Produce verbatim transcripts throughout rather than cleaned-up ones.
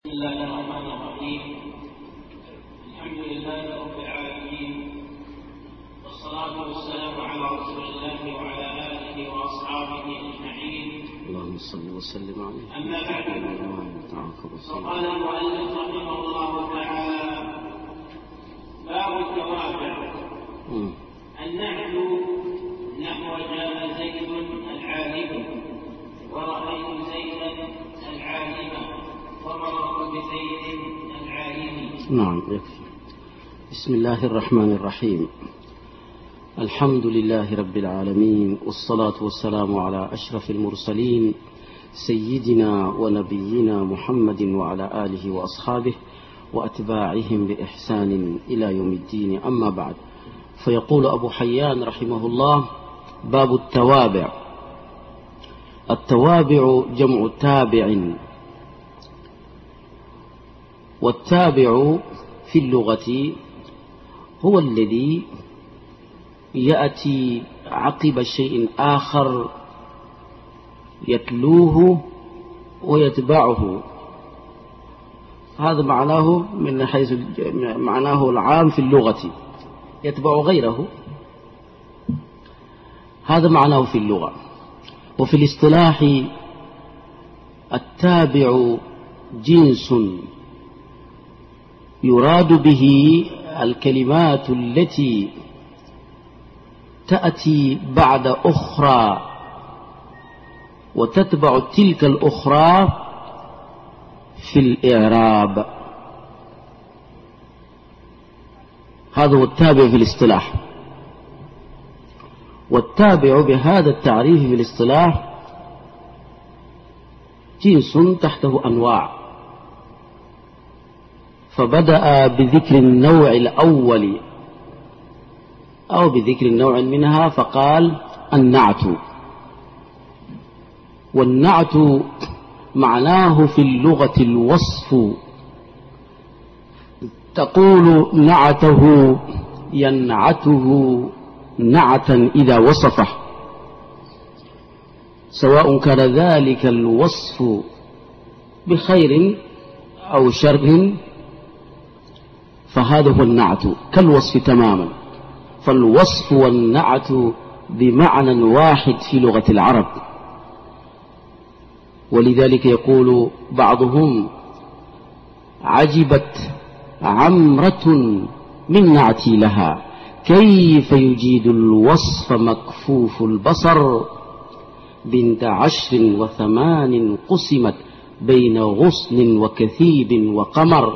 بسم الله الرحمن الرحيم. الحمد لله رب العالمين، والصلاة والسلام على رسول الله وعلى آله وأصحابه أجمعين. اللهم صل وسلم عليه. أما بعد، فقال المؤلف رحمه الله تعالى: باب التوابع. النعت نحو جاء زيد العالم، ورأيت زيدا العالم، ومررت بزيد العالم. نعم، يكفي. بسم الله الرحمن الرحيم. الحمد لله رب العالمين، والصلاة والسلام على أشرف المرسلين سيدنا ونبينا محمد وعلى آله وأصحابه وأتباعهم بإحسان إلى يوم الدين. أما بعد، فيقول أبو حيان رحمه الله: باب التوابع. التوابع جمع تابع، والتابع في اللغة هو الذي يأتي عقب شيء آخر يتلوه ويتبعه. هذا معناه من حيث معناه العام في اللغة، يتبع غيره. هذا معناه في اللغة. وفي الاصطلاح التابع جنس يراد به الكلمات التي تأتي بعد أخرى وتتبع تلك الأخرى في الإعراب. هذا هو التابع في الاصطلاح. والتابع بهذا التعريف في الاصطلاح جنس تحته أنواع، فبدأ بذكر النوع الأول أو بذكر النوع منها فقال النعت. والنعت معناه في اللغة الوصف. تقول نعته ينعته نعتا إذا وصفه، سواء كان ذلك الوصف بخير أو شر، فهذا هو النعت كالوصف تماما. فالوصف والنعت بمعنى واحد في لغة العرب. ولذلك يقول بعضهم: عجبت عمرة من نعتي لها، كيف يجيد الوصف مكفوف البصر، بنت عشر وثمان قسمت بين غصن وكثيب وقمر.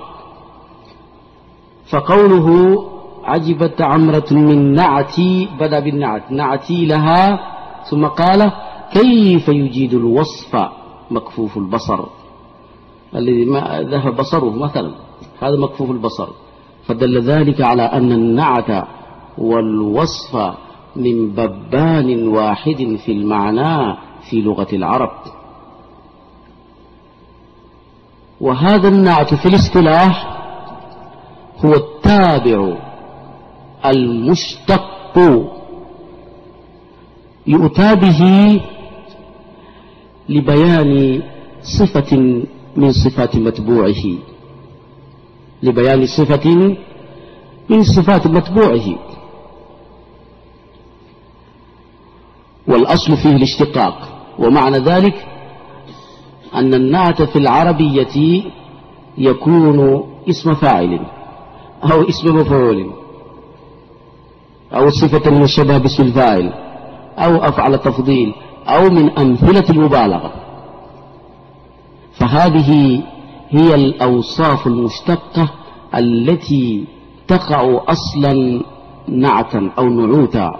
فقوله عجبت عمرة من نعتي، بدأ بالنعت نعتي لها، ثم قال كيف يجيد الوصف مكفوف البصر، الذي ما ذهب بصره مثلا، هذا مكفوف البصر. فدل ذلك على أن النعت والوصف من ببان واحد في المعنى في لغة العرب. وهذا النعت في الاصطلاح هو التابع المشتق، يؤتى به لبيان صفة من صفات متبوعه، لبيان صفة من صفات متبوعه. والأصل فيه الاشتقاق. ومعنى ذلك أن النعت في العربية يكون اسم فاعل أو اسم مفعول أو صفة من الشبه باسم الفاعل أو أفعل تفضيل أو من أمثلة المبالغة. فهذه هي الأوصاف المشتقة التي تقع أصلا نعتا أو نعوتا.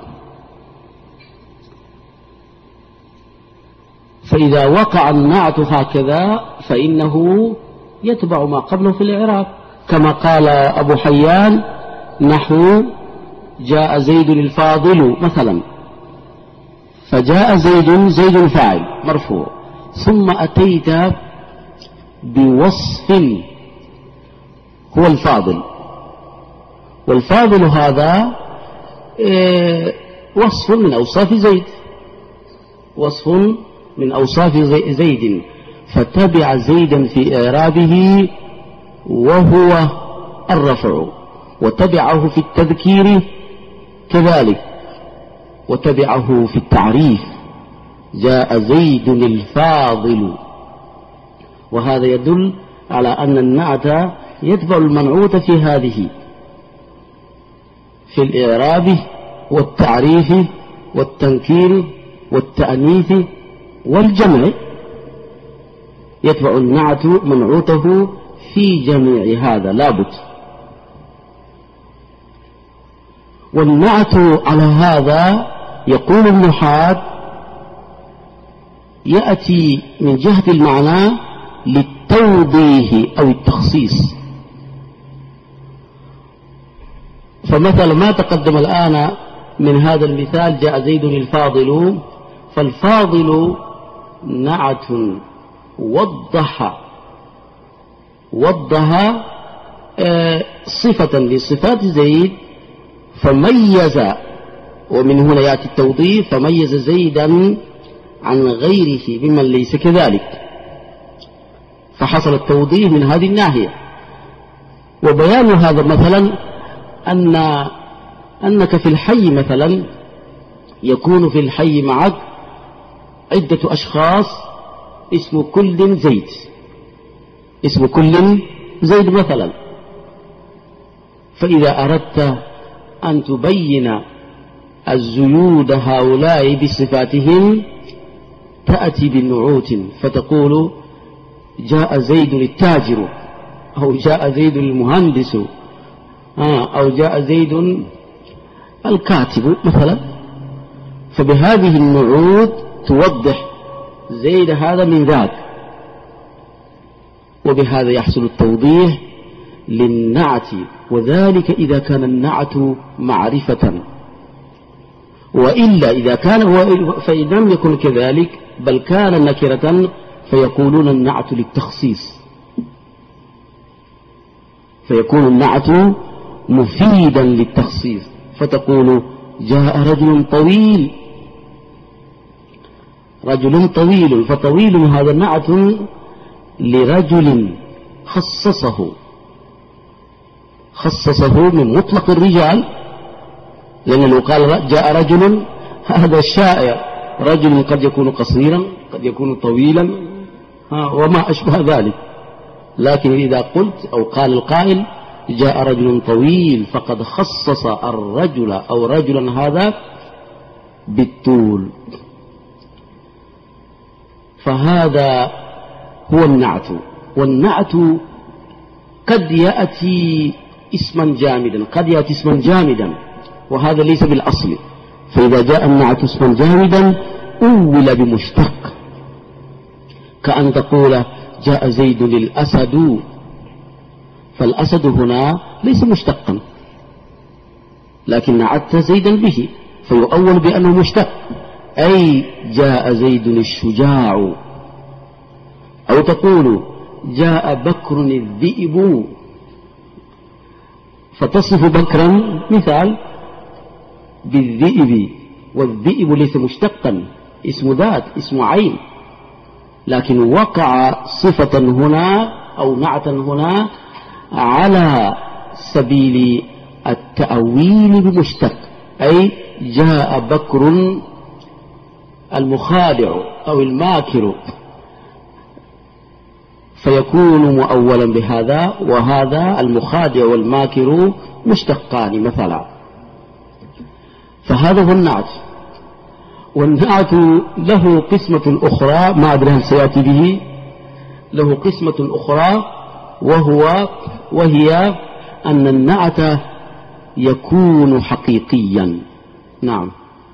فإذا وقع النعت هكذا فإنه يتبع ما قبله في الإعراب، كما قال أبو حيان: نحو جاء زيد الفاضل مثلا، فجاء زيد، زيد فاعل مرفوع، ثم أتيت بوصف هو الفاضل. والفاضل هذا وصف من أوصاف زيد، وصف من أوصاف زيد، فتبع زيدا في إعرابه وهو الرفع، وتبعه في التذكير كذلك، وتبعه في التعريف جاء زيد الفاضل. وهذا يدل على أن النعت يتبع المنعوت في هذه، في الإعراب والتعريف والتنكير والتأنيث والجمع، يتبع النعت منعوته في جميع هذا لابد. والنعت على هذا يقول النحاة يأتي من جهة المعنى للتوضيح أو التخصيص. فمثلا ما تقدم الآن من هذا المثال جاء زيد الفاضل، فالفاضل نعت وضح وضح صفة لصفات زيد فميز، ومن هنا يأتي التوضيح، فميز زيدا عن غيره ممن ليس كذلك، فحصل التوضيح من هذه الناحية. وبيان هذا مثلا أن أنك في الحي مثلا يكون في الحي معك عدة أشخاص اسم كل زيد، اسم كل زيد مثلا، فإذا أردت أن تبين الزيود هؤلاء بصفاتهم تأتي بالنعوت فتقول جاء زيد التاجر، أو جاء زيد المهندس، أو جاء زيد الكاتب مثلا، فبهذه النعوت توضح زيد هذا من ذاك، وبهذا يحصل التوضيح للنعت، وذلك إذا كان النعت معرفة. وإلا إذا كان فإن لم يكن كذلك بل كان نكرة فيقولون النعت للتخصيص، فيكون النعت مفيدا للتخصيص، فتقول جاء رجل طويل، رجل طويل، فطويل هذا نعت لرجل خصصه خصصه من مطلق الرجال، لأن لو قال جاء رجل هذا الشائع، رجل قد يكون قصيرا قد يكون طويلا وما أشبه ذلك، لكن إذا قلت أو قال القائل جاء رجل طويل فقد خصص الرجل أو رجلا هذا بالطول، فهذا هو النعت. والنعت قد يأتي اسما جامدا، قد يأتي اسما جامدا، وهذا ليس بالأصل، فإذا جاء النعت اسما جامدا أول بمشتق، كأن تقول جاء زيد الأسد، فالأسد هنا ليس مشتقا لكن نعت زيدا به فيؤول بأنه مشتق، أي جاء زيد الشجاع. أو تقول جاء بكر الذئب، فتصف بكرا مثال بالذئب، والذئب ليس مشتقا، اسم ذات اسم عين، لكن وقع صفة هنا أو نعتا هنا على سبيل التأويل بمشتق، أي جاء بكر المخادع أو الماكر، فيكون مؤولا بهذا، وهذا المخادع والماكر مشتقان مثلا، فهذا هو النعت. والنعت له قسمة أخرى ما أدري هل سيأتي به، له قسمة أخرى وهو وهي أن النعت يكون حقيقيا. نعم،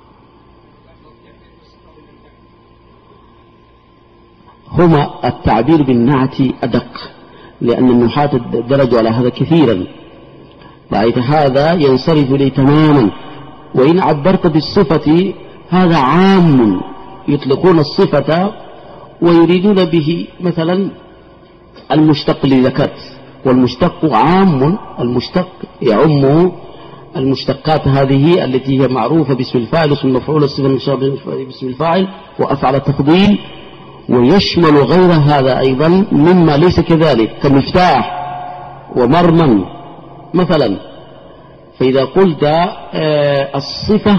هما التعبير بالنعت أدق، لأن النحاة درجوا على هذا كثيرا، رأيت هذا ينصرف لي تماما. وإن عبرت بالصفة هذا عام، يطلقون الصفة ويريدون به مثلا المشتق اللي ذكرت، والمشتق عام، المشتق يعم المشتقات هذه التي هي معروفة باسم الفاعل، اسم المفعول، الصفة المشابهة باسم الفاعل، وأفعل التفضيل، ويشمل غير هذا أيضا مما ليس كذلك كمفتاح ومرمى مثلا. فإذا قلت الصفة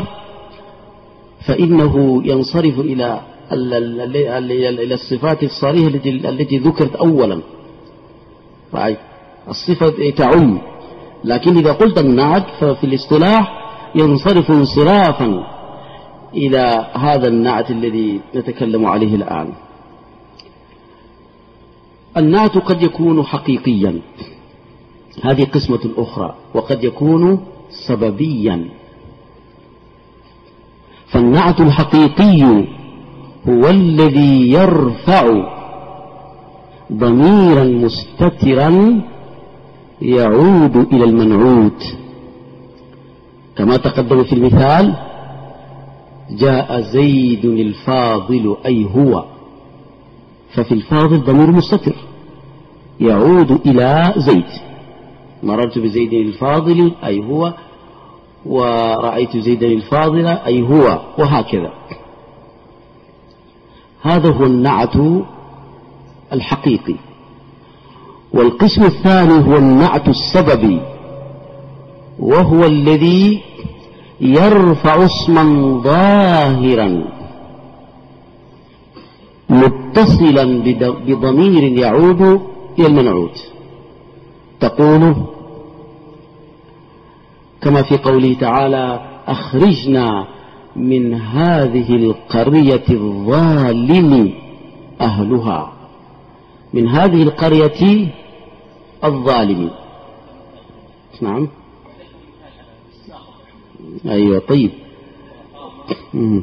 فإنه ينصرف إلى إلى الصفات الصريحة التي ذكرت أولا. الصفة تعم، لكن إذا قلت النعت ففي الاصطلاح ينصرف انصرافا إلى هذا النعت الذي نتكلم عليه الآن. النعت قد يكون حقيقيا، هذه قسمة أخرى، وقد يكون سببيا. فالنعت الحقيقي هو الذي يرفع ضميرا مستترا يعود إلى المنعوت، كما تقدم في المثال: جاء زيد الفاضل أي هو، ففي الفاضل ضمير مستتر يعود إلى زيد. مررت بزيد الفاضل أي هو، ورأيت زيدا الفاضل أي هو، وهكذا. هذا هو النعت الحقيقي. والقسم الثاني هو النعت السببي، وهو الذي يرفع اسما ظاهرا متصلا بضمير يعود إلى المنعوت. تقول كما في قوله تعالى: أخرجنا من هذه القرية الظالم أهلها. من هذه القرية الظالم. نعم. أيوة. طيب. مم.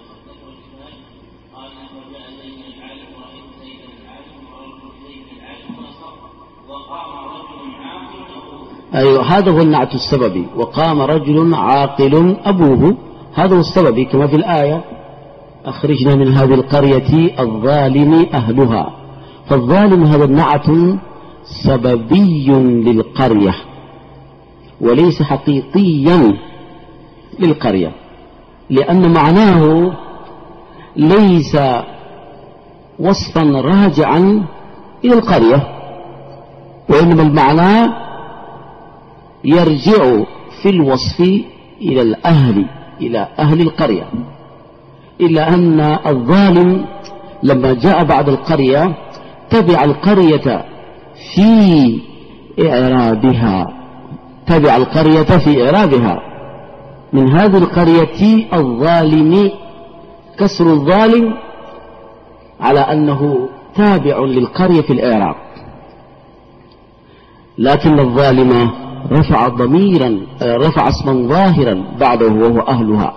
أيوة، هذا هو النعت السببي. وقام رجل عاقل أبوه، هذا هو السببي كما في الآية: أخرجنا من هذه القرية الظالم أهلها. فالظالم هذا النعت سببي للقرية وليس حقيقيا للقرية، لأن معناه ليس وصفا راجعا إلى القرية، وإنما المعنى يرجع في الوصف إلى الأهل، إلى أهل القرية. إلا أن الظالم لما جاء بعد القرية تبع القرية في إعرابها، تبع القرية في إعرابها. من هذه القرية الظالم، كسر الظالم على أنه تابع للقرية في الإعراب، لكن الظالم رفع ضميرا، رفع اسما ظاهرا بعده وهو أهلها.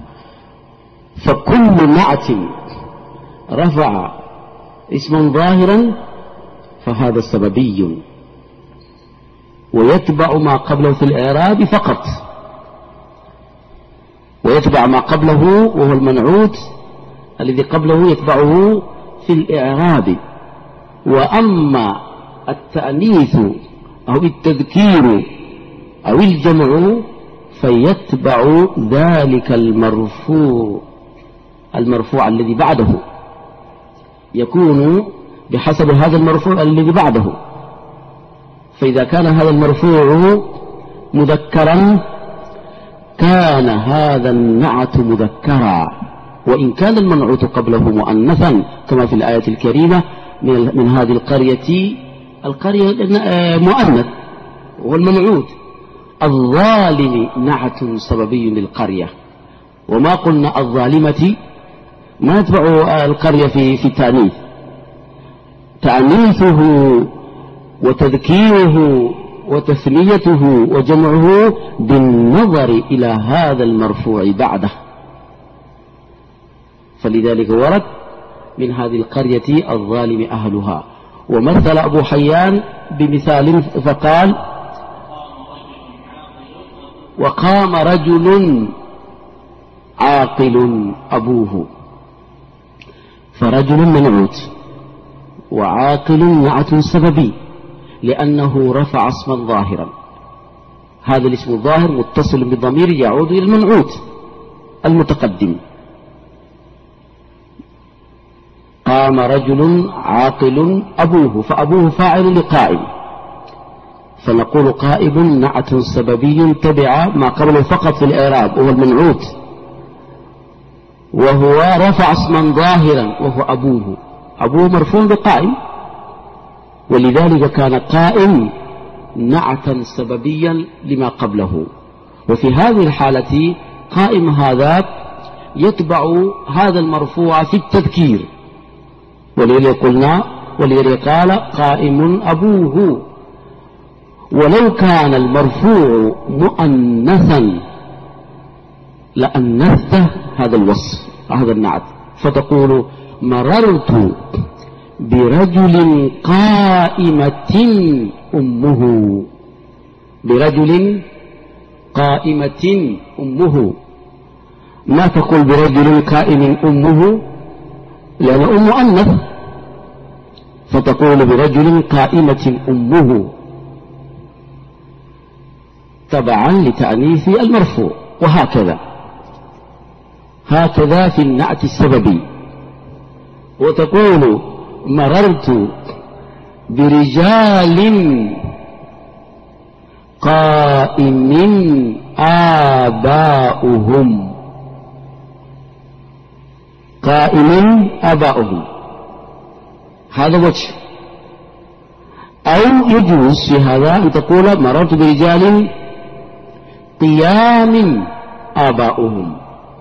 فكل نعت رفع اسما ظاهرا فهذا سببي، ويتبع ما قبله في الإعراب فقط، ويتبع ما قبله وهو المنعوت الذي قبله يتبعه في الإعراب. وأما التأنيث أو التذكير أو الجمع فيتبع ذلك المرفوع المرفوع الذي بعده، يكون بحسب هذا المرفوع الذي بعده. فإذا كان هذا المرفوع مذكرا كان هذا النعت مذكرا، وإن كان المنعوت قبله مؤنثا كما في الآية الكريمة: من, من هذه القرية، القرية مؤنث والمنعوت. الظالم نعت سببي للقرية، وما قلنا الظالمة ما يتبع القرية في في التأنيث. تأنيثه وتذكيره وتثنيته وجمعه بالنظر إلى هذا المرفوع بعده. فلذلك ورد: من هذه القرية الظالم أهلها. ومثل أبو حيان بمثال فقال: وقام رجل عاقل أبوه. فرجل منعوت وعاقل نعت سببي، لأنه رفع اسما ظاهرا. هذا الاسم الظاهر متصل بضمير يعود إلى المنعوت المتقدم. قام قام رجل عاقل أبوه، فأبوه فاعل لقائم، فنقول قائم نعت سببي تبع ما قبله فقط في الإعراب وهو المنعوت، وهو رفع اسما ظاهرا وهو أبوه، أبوه مرفوع بقائم، ولذلك كان قائم نعتا سببيا لما قبله. وفي هذه الحالة قائم هذا يتبع هذا المرفوع في التذكير، ولذلك قلنا ولذلك قال قائم أبوه. ولو كان المرفوع مؤنثا لأنثه هذا الوصف هذا النعت، فتقول مررت برجل قائمة أمه، برجل قائمة أمه، ما تقول برجل قائم أمه لأن أم مؤنث، فتقول برجل قائمة أمه تبعا لتأنيث المرفوع. وهكذا هكذا في النعت السببي. وتقول مررت برجال قائم آباؤهم، قائم آباؤهم، هذا وجه. أو يجوز في هذا أن تقول مررت برجال قيام آباؤهم.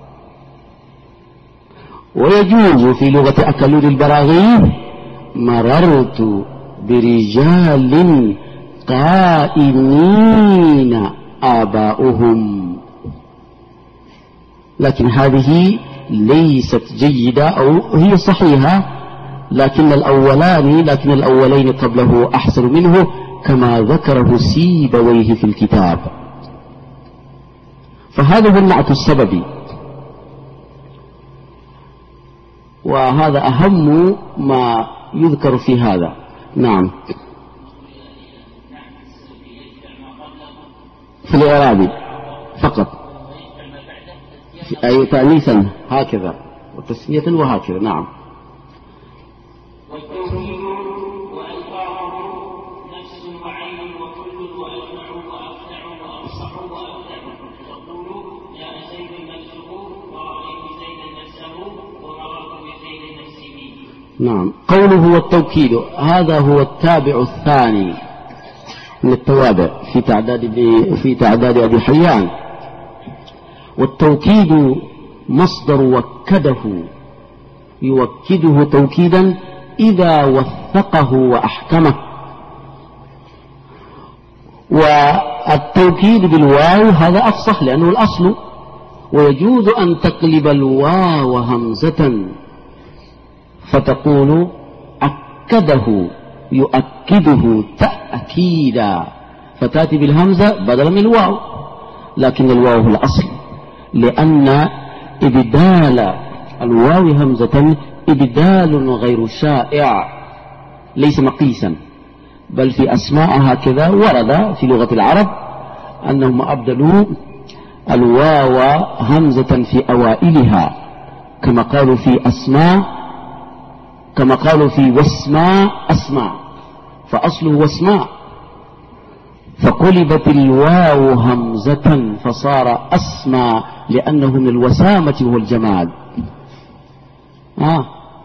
ويجوز في لغة أكلود البراغيث مررت برجال قائمين آباؤهم، لكن هذه ليست جيدة أو هي صحيحة، لكن الأولان لكن الأولين قبله أحسن منه كما ذكره سيبويه في الكتاب. فهذا هو النعت السببي، وهذا أهم ما يذكر في هذا. نعم، في الإعراب فقط، أي تأنيثا هكذا وتسمية وهكذا. نعم. والتوكيد وألفاظه نفس وعين وكل وأجمع وأفتع وأفصح وأبدع، تقول جاء زيد نفسه ورأيت زيدا نفسه ومررت بزيد نفسه. نعم. قوله والتوكيد هذا هو التابع الثاني من التوابع في تعداد في تعداد أبي حيان. والتوكيد مصدر وكده، يوكده توكيدا إذا وثقه وأحكمه. والتوكيد بالواو هذا أفصح لأنه الأصل، ويجوز أن تقلب الواو همزة فتقول أكده يؤكده تأكيدا، فتأتي بالهمزة بدلا من الواو، لكن الواو هو الأصل، لأن إبدال الواو همزة إبدال غير شائع ليس مقيسا، بل في أسماء هكذا ورد في لغة العرب أنهم أبدلوا الواو همزة في أوائلها، كما قالوا في أسماء كما قالوا في واسماء أسماء، فأصله واسماء، فقلبت الواو همزة فصار أسماء لأنه من الوسامة وهو الجمال. آه.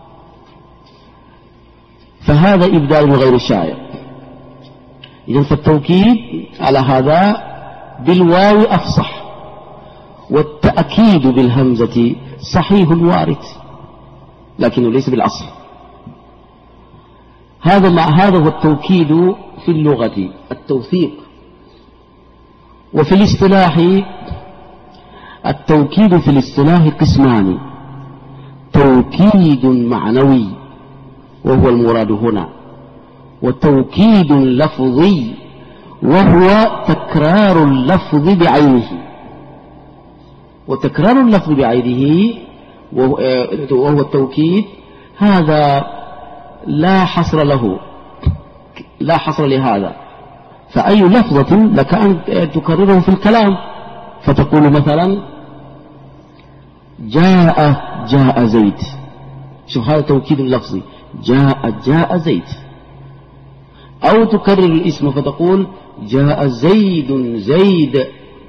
فهذا إبدال غير شائع. إذن فالتوكيد على هذا بالواو أفصح، والتأكيد بالهمزة صحيح وارد لكنه ليس بالأصل. هذا ما هذا هو التوكيد في اللغة، التوثيق. وفي الاصطلاح التوكيد في الاصطلاح قسمان: توكيد معنوي وهو المراد هنا، وتوكيد لفظي وهو تكرار اللفظ بعينه. وتكرار اللفظ بعينه وهو التوكيد هذا لا حصر له، لا حصر لهذا، فأي لفظة لك أن تكرره في الكلام، فتقول مثلا جاء جاء زيد، شوف هذا توكيد لفظي، جاء جاء زيد، أو تكرر الاسم فتقول جاء زيد زيد،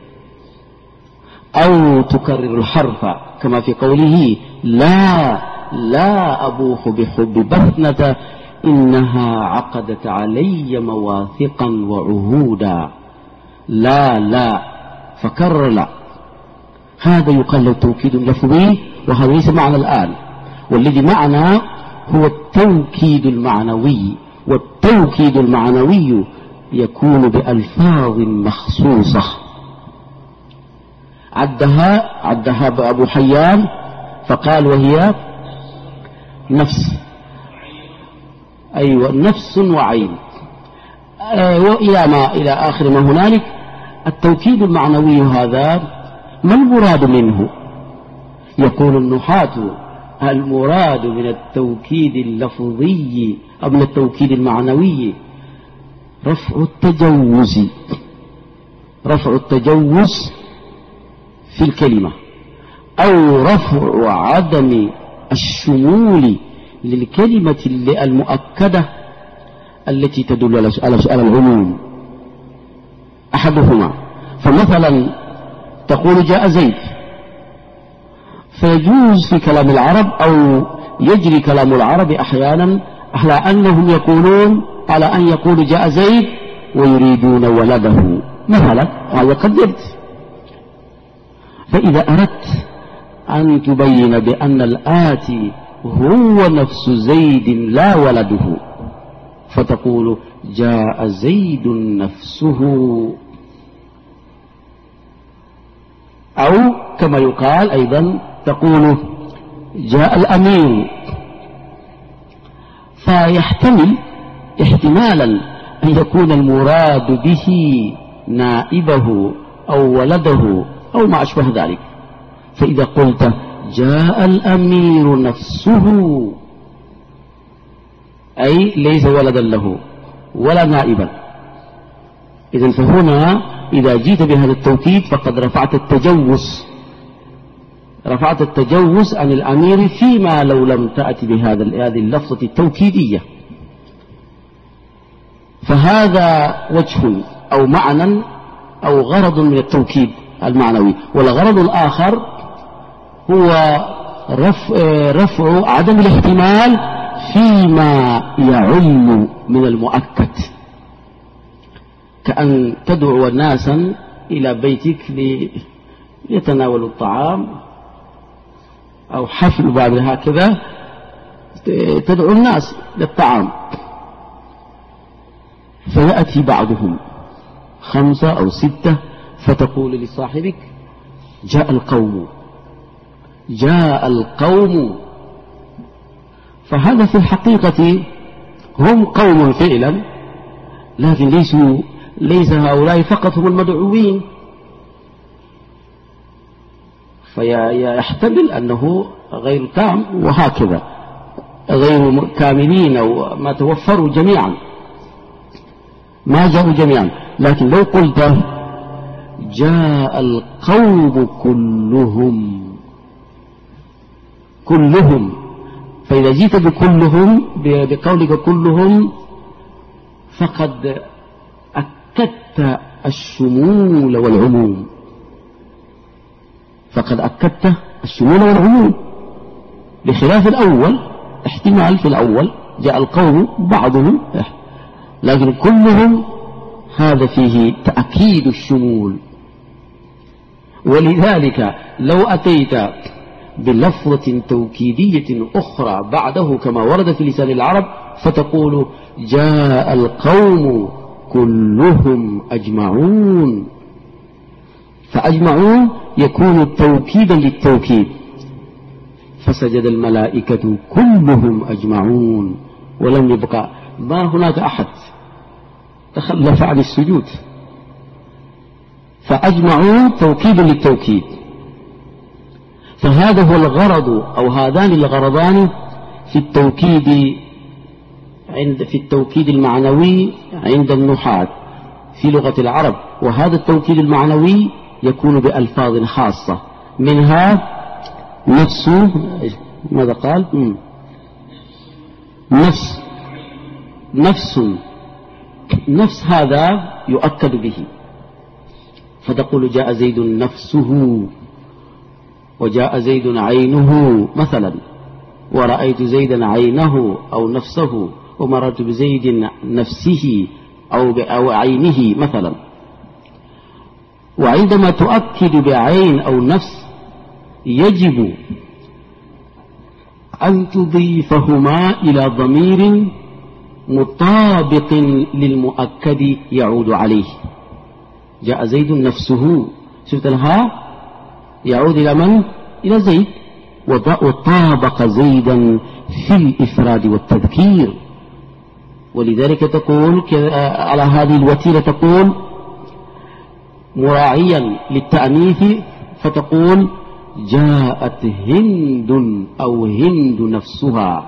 أو تكرر الحرف كما في قوله لا لا أبوح بحب بثنة إنها عقدت علي مواثقا وعهودا. لا لا فكرر لا، هذا يقال له توكيد لفظي، وهذا ليس معنى الآن، والذي معنا هو التوكيد المعنوي، والتوكيد المعنوي يكون بألفاظ مخصوصة عدها عدها أبو حيان فقال وهي نفس، أيوة نفس وعين، وإلى ما إلى آخر ما هنالك. التوكيد المعنوي هذا ما المراد منه؟ يقول النحاة المراد من التوكيد اللفظي أو من التوكيد المعنوي رفع التجوز، رفع التجوز في الكلمة، أو رفع عدم الشمول للكلمة المؤكدة التي تدل على العموم، أحدهما. فمثلا تقول جاء زيد، فيجوز في كلام العرب أو يجري كلام العرب أحيانا على أنهم يقولون على أن يقول جاء زيد ويريدون ولده مثلا، هذا قد يرد. فإذا أردت أن تبين بأن الآتي هو نفس زيد لا ولده، فتقول جاء زيد نفسه، أو كما يقال أيضا تقول جاء الأمير، فيحتمل احتمالا أن يكون المراد به نائبه أو ولده أو ما أشبه ذلك. فإذا قلت جاء الأمير نفسه أي ليس ولدا له ولا نائبا، إذن فهنا إذا جيت بهذا التوكيد فقد رفعت التجوز، رفعت التجوز عن الأمير فيما لو لم تأتي بهذا هذه اللفظة التوكيدية. فهذا وجه أو معنى أو غرض من التوكيد المعنوي. والغرض الآخر هو رفع, رفع عدم الاحتمال فيما يعم من المؤكد، كأن تدعو ناسا إلى بيتك ليتناولوا الطعام أو حفل بعد هكذا، تدعو الناس للطعام، فيأتي بعضهم خمسة أو ستة، فتقول لصاحبك جاء القوم جاء القوم، فهذا في الحقيقة هم قوم فعلا، لكن ليسوا ليس هؤلاء فقط هم المدعوين، فيحتمل أنه غير تام، وهكذا غير كاملين أو ما توفروا جميعا، ما جاءوا جميعا. لكن لو قلت جاء القوم كلهم كلهم، فإذا جئت بكلهم بقولك كلهم فقد أكدت الشمول والعموم، فقد أكدت الشمول والعموم، بخلاف الأول احتمال في الأول جاء القوم بعضهم، لكن كلهم هذا فيه تأكيد الشمول. ولذلك لو أتيت بلفظة توكيدية أخرى بعده كما ورد في لسان العرب فتقول جاء القوم كلهم أجمعون، فأجمعون يكون توكيدا للتوكيد، فسجد الملائكة كلهم أجمعون، ولم يبقى ما هناك أحد تخلف عن السجود، فأجمعون توكيد للتوكيد. فهذا هو الغرض أو هذان الغرضان في التوكيد عند في التوكيد المعنوي عند النحاة في لغة العرب. وهذا التوكيد المعنوي يكون بألفاظ خاصة، منها نفس ماذا قال نفس نفس نفس هذا يؤكد به، فتقول جاء زيد نفسه، وجاء زيد عينه مثلا، ورأيت زيدا عينه أو نفسه، ومررت بزيد نفسه أو عينه مثلا. وعندما تؤكد بعين أو نفس يجب أن تضيفهما إلى ضمير مطابق للمؤكد يعود عليه. جاء زيد نفسه، شفت الها يعود إلى من؟ إلى زيد، وطابق زيدا في الإفراد والتذكير. ولذلك تقول على هذه الوتيرة تقول مراعيا للتأنيث، فتقول جاءت هند أو هند نفسها،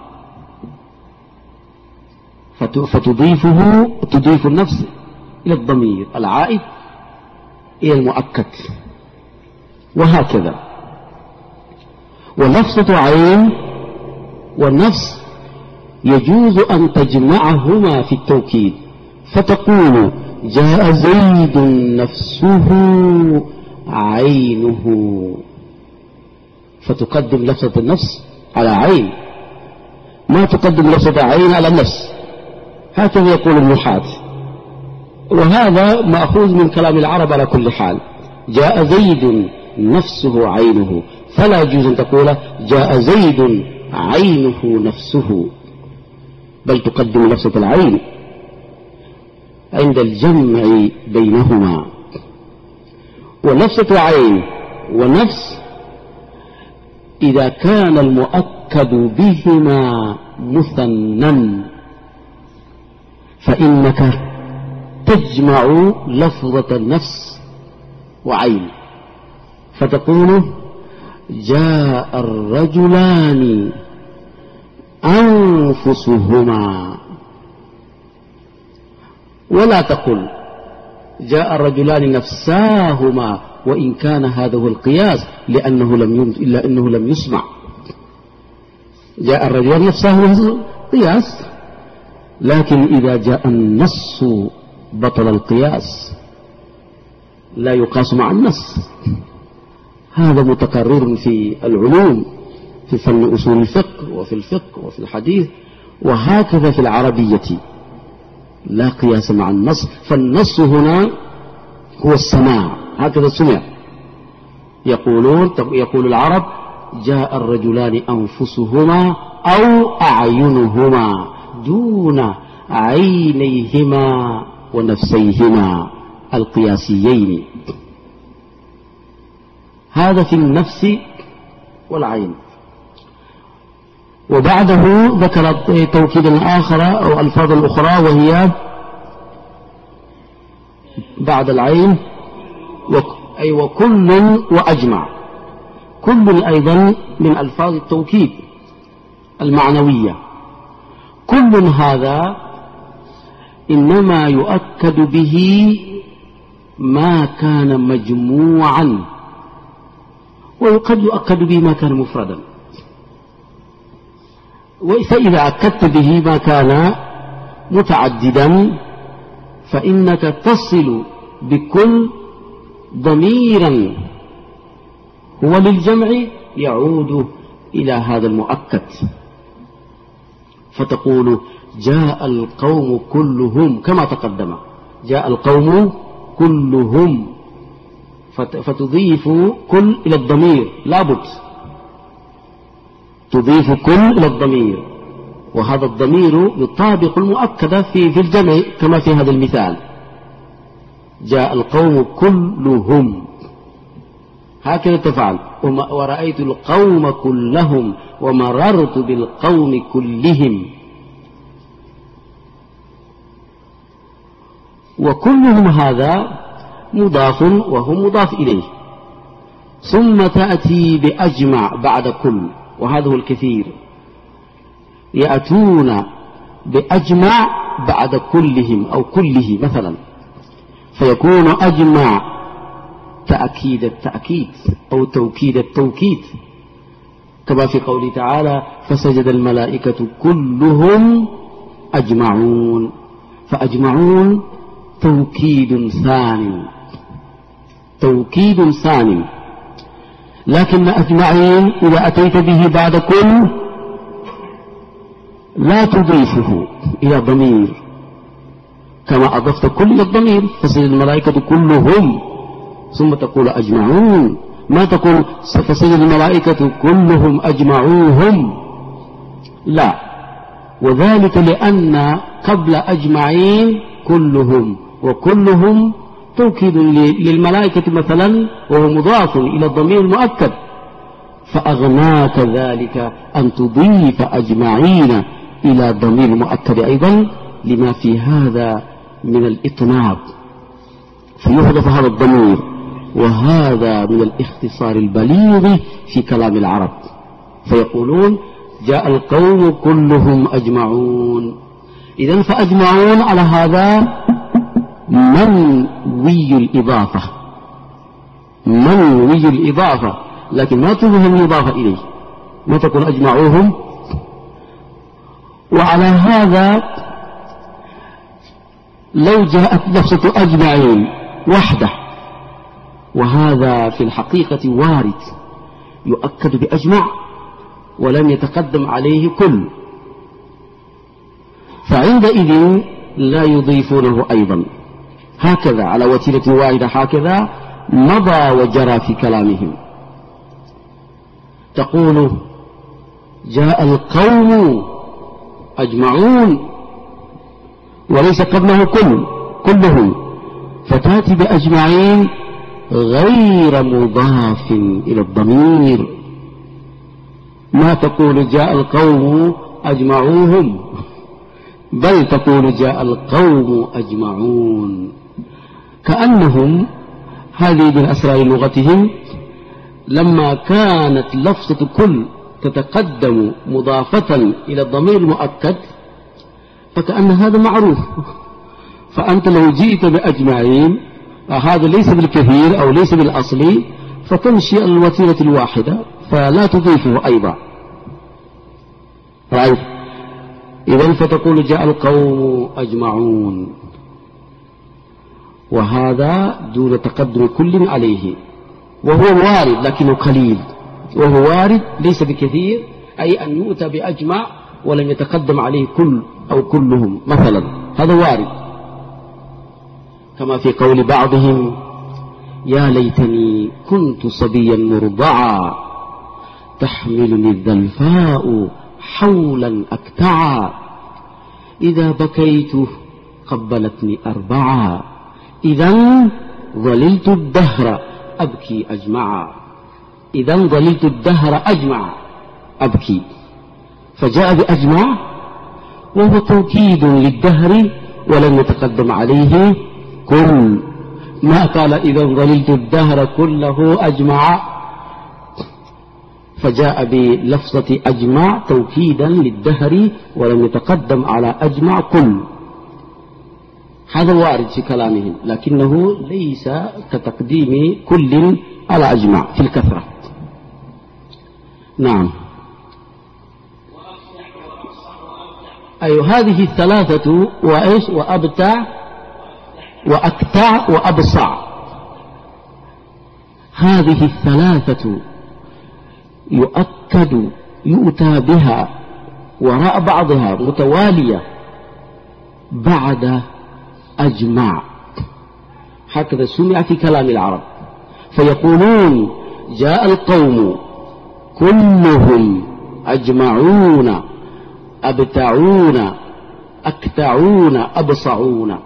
فتضيفه تضيف النفس إلى الضمير العائد إلى المؤكد، وهكذا. ولفظة عين والنفس يجوز أن تجمعهما في التوكيد، فتقول جاء زيد نفسه عينه، فتقدم لفظة النفس على عين، ما تقدم لفظة عين على النفس، هكذا يقول النحاة. وهذا مأخوذ من كلام العرب على كل حال. جاء زيد نفسه عينه، فلا يجوز أن تقول جاء زيد عينه نفسه، بل تقدم لفظة العين عند الجمع بينهما. ولفظة عين ونفس إذا كان المؤكد بهما مثنى فإنك تجمع لفظة النفس وعين، فتقول جاء الرجلان أنفسهما، ولا تقل جاء الرجلان نفساهما، وإن كان هذا هو القياس لأنه لم يمت إلا أنه لم يسمع. جاء الرجلان نفساهما قياس، لكن إذا جاء النص بطل القياس، لا يقاس مع النص. هذا متكرر في العلوم، في فن أصول الفقه وفي الفقه وفي الحديث، وهكذا في العربية، لا قياس مع النص. فالنص هنا هو السماع، هكذا سمع. يقولون يقول العرب جاء الرجلان أنفسهما أو أعينهما دون عينيهما ونفسيهما القياسيين. هذا في النفس والعين. وبعده ذكر توكيدا آخر أو ألفاظا أخرى، وهي بعد العين أي وكل وأجمع. كل أيضا من ألفاظ التوكيد المعنوية. كل هذا إنما يؤكد به ما كان مجموعا، وقد يؤكد به ما كان مفردا. فإذا أكدت به ما كان متعددا فإنك تصل بكل ضميرا هو للجمع يعود إلى هذا المؤكد، فتقول جاء القوم كلهم كما تقدم، جاء القوم كلهم، فتضيف كل إلى الضمير، لابد تضيف كل إلى الضمير، وهذا الضمير يطابق المؤكد في في الجمع كما في هذا المثال، جاء القوم كلهم، هكذا تفعل. ورأيت القوم كلهم ومررت بالقوم كلهم. وكلهم هذا مضاف وهو مضاف إليه، ثم تأتي بأجمع بعد كل، وهذا هو الكثير، يأتون بأجمع بعد كلهم أو كله مثلا، فيكون أجمع تأكيد التأكيد أو توكيد التوكيد، كما في قوله تعالى فسجد الملائكة كلهم أجمعون، فأجمعون توكيد ثاني، توكيد ثاني. لكن أجمعين إذا أتيت به بعد كل لا تضيفه إلى ضمير كما أضفت كل إلى الضمير، فسجد الملائكة كلهم ثم تقول أجمعون، ما تقول فسجد الملائكة كلهم أجمعوهم، لا. وذلك لأن قبل أجمعين كلهم، وكلهم توكيد للملائكة مثلا وهو مضاف إلى الضمير المؤكد، فأغناك ذلك أن تضيف أجمعين إلى ضمير مؤكد أيضا لما في هذا من الإطناب، فيحذف هذا الضمير، وهذا من الاختصار البليغ في كلام العرب. فيقولون جاء القوم كلهم أجمعون، إذن فأجمعون على هذا منوي الإضافة، منوي الإضافة، لكن ما تظهر الإضافة إليه، ما تقول أجمعوهم. وعلى هذا لو جاءت لفظة أجمعين وحده، وهذا في الحقيقة وارد يؤكد بأجمع ولم يتقدم عليه كل، فعندئذ لا يضيفونه أيضا، هكذا على وتيرة واحدة، هكذا مضى وجرى في كلامهم. تقول جاء القوم أجمعون وليس قبله كل كلهم، فتأتي بأجمعين غير مضاف إلى الضمير، ما تقول جاء القوم أجمعوهم، بل تقول جاء القوم أجمعون، كأنهم هذه من أسرار لغتهم لما كانت لفظة كل تتقدم مضافة إلى الضمير المؤكد فكأن هذا معروف، فأنت لو جئت بأجمعين هذا ليس بالكثير أو ليس بالأصلي، فتمشي الوتيرة الواحدة فلا تضيفه أيضا، رأيت؟ إذن فتقول جاء القوم أجمعون، وهذا دون تقدم كل عليه، وهو وارد لكنه قليل، وهو وارد ليس بكثير، أي أن يؤتى بأجمع ولم يتقدم عليه كل أو كلهم مثلا، هذا وارد، كما في قول بعضهم يا ليتني كنت صبيا مرضعا تحملني الذلفاء حولا أكتعا إذا بكيت قبلتني أربعا إذا ظللت الدهر أبكي أجمعا، إذا ظللت الدهر أجمع أبكي، فجاء بأجمع وهو توكيد للدهر ولم يتقدم عليه كل، ما قال إذا ظللت الدهر كله أجمع، فجاء بلفظة أجمع توكيدا للدهر ولم يتقدم على أجمع كل، هذا وارد في كلامهم، لكنه ليس كتقديم كل على أجمع في الكثرة. نعم. أي هذه الثلاثة وإيش وأبتع وأكتع وأبصع، هذه الثلاثة يؤكد يؤتى بها وراء بعضها متوالية بعد أجمع، هكذا سمع في كلام العرب، فيقولون جاء القوم كلهم أجمعون أبتعون أكتعون أبصعون،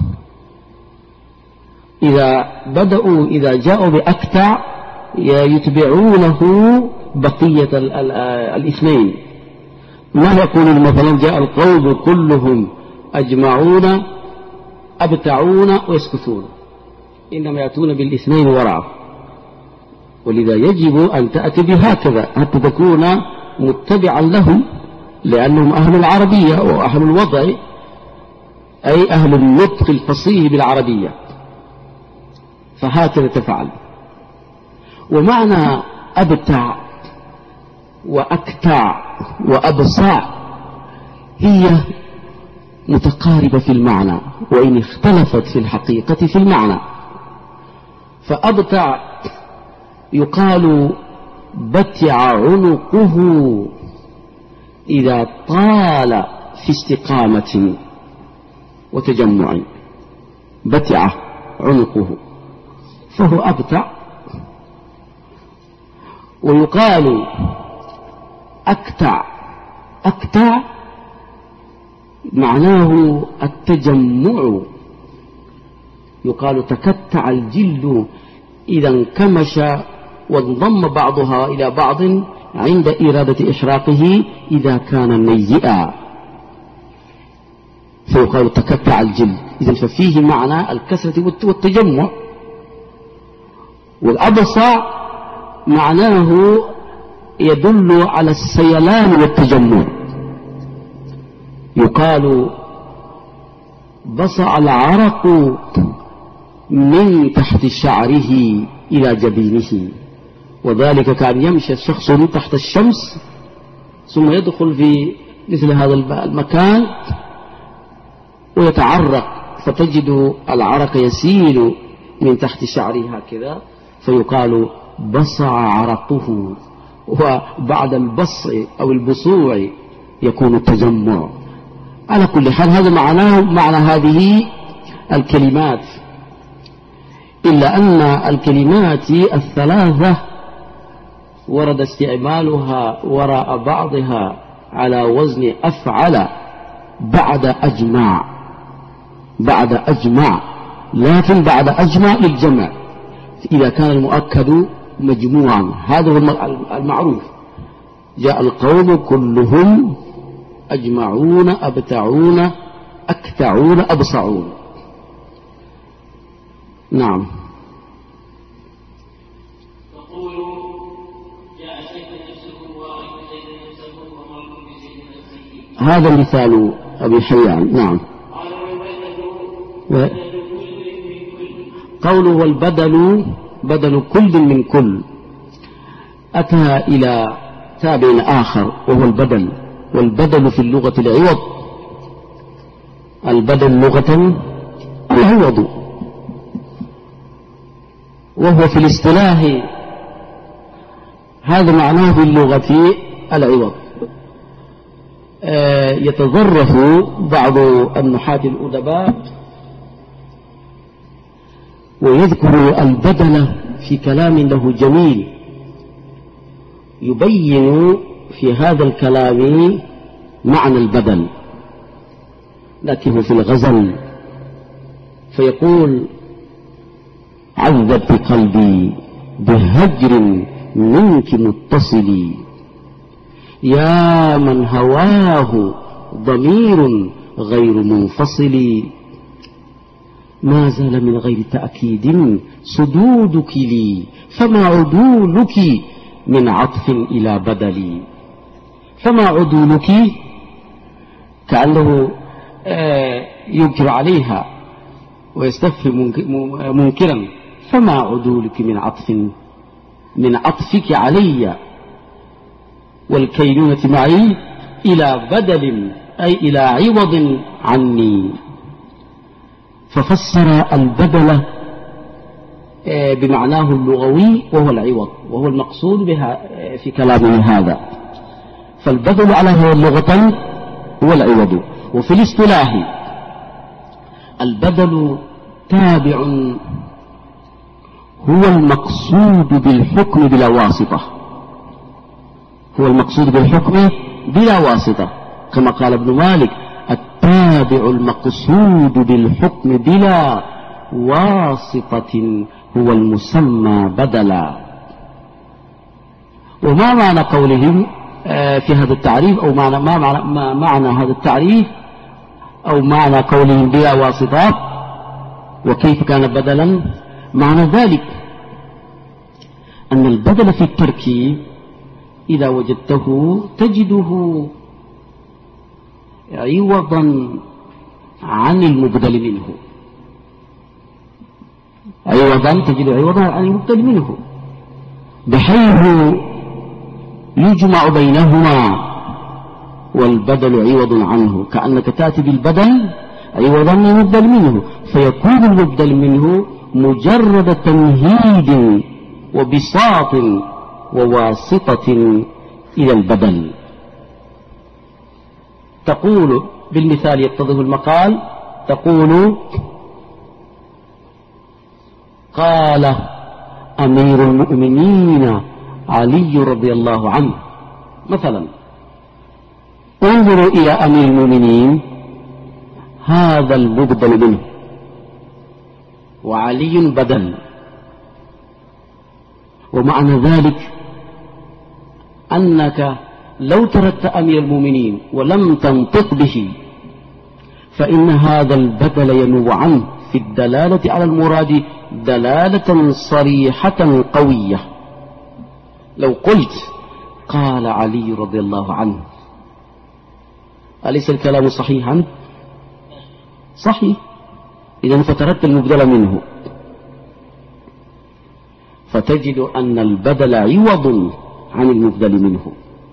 إذا بدأوا إذا جاءوا بأكتع يتبعونه بقية الاثنين، ما يقولون مثلا جاء القوم كلهم أجمعون أبتعون ويسكتون، إنما يأتون بالاثنين وراء، ولذا يجب أن تأتي بهكذا حتى تكون متبعا لهم، لأنهم أهل العربية وأهل الوضع، أي أهل النطق الفصيح بالعربية، فهكذا تفعل. ومعنى أبتع وأكتع وأبصع هي متقاربة في المعنى، وإن اختلفت في الحقيقة في المعنى. فأبتع يقال بتع عنقه إذا طال في استقامة وتجمع، بتع عنقه فهو أبتع. ويقال أكتع، أكتع معناه التجمع، يقال تكتع الجلد إذا انكمش وانضم بعضها إلى بعض عند إرادة إحراقه إذا كان ميئا، فيقال تكتع الجلد. إذن ففيه معنى الكسرة والتجمع. والأبصع معناه يدل على السيلان والتجمع، يقال بصع العرق من تحت شعره إلى جبينه، وذلك كان يمشي الشخص من تحت الشمس ثم يدخل في مثل هذا المكان ويتعرق، فتجد العرق يسيل من تحت شعره هكذا، فيقال بصع عرقه. وبعد البصع أو البصوع يكون التجمع. على كل حال هذا معناه معنى هذه الكلمات، إلا أن الكلمات الثلاثة ورد استعمالها وراء بعضها على وزن أفعل بعد أجمع، بعد أجمع، لكن بعد أجمع للجمع إذا كان المؤكد مجموعا. هذا هو المعروف. جاء القوم كلهم أجمعون أبتعون أكتعون أبصعون. نعم. تقول جاء زيد نفسه ورأيت زيد نفسه ومرت بزيد نفسه. هذا مثال أبي حيان. نعم. قال والبدل و... بدل كل من كل. قوله والبدل بدل كل من كل أتى إلى تابع آخر وهو البدل. والبدل في اللغة العوض، البدل لغة العوض، وهو في الاصطلاح هذا معناه في اللغة العوض. آه يتظرف بعض النحاة الأدباء ويذكر البدل في كلام له جميل، يبين في هذا الكلام معنى البدل، لكنه في الغزل فيقول عذبت قلبي بهجر منك متصل، يا من هواه ضمير غير منفصل، ما زال من غير تأكيد صدودك لي، فما عدولك من عطف إلى بدلي. فما عدولك كأنه ينكر عليها ويستفهم منكرا، فما عدولك من عطف من عطفك علي والكينونة معي إلى بدل أي إلى عوض عني. ففسر البدل بمعناه اللغوي وهو العوض، وهو المقصود بها في كلامه هذا. فالبدل على هو اللغة هو العوض. وفي الاصطلاح البدل تابع هو المقصود بالحكم بلا واسطة، هو المقصود بالحكم بلا واسطة، كما قال ابن مالك التابع المقصود بالحكم بلا واسطة هو المسمى بدلا. وما معنى قولهم في هذا التعريف، أو معنى ما معنى, ما معنى هذا التعريف، أو معنى قولهم بلا واسطة وكيف كان بدلا؟ معنى ذلك أن البدل في التركيب إذا وجدته تجده عوضا عن المبدل منه، عوضا تجد عوضا عن المبدل منه، بحيث يجمع بينهما والبدل عوض عنه، كأنك تأتي بالبدل عوضا من المبدل منه، فيكون المبدل منه مجرد تمهيد وبساط وواسطة إلى البدل. تقول بالمثال يتضح المقال، تقول قال أمير المؤمنين علي رضي الله عنه مثلا. انظروا إلى أمير المؤمنين، هذا المبدل منه وعلي بدل، ومعنى ذلك أنك لو تركت أمير المؤمنين ولم تنطق به فإن هذا البدل ينوب عنه في الدلالة على المراد دلالة صريحة قوية. لو قلت قال علي رضي الله عنه، أليس الكلام صحيحا؟ صحيح. إذن فتركت المبدل منه، فتجد أن البدل عوض عن المبدل منه.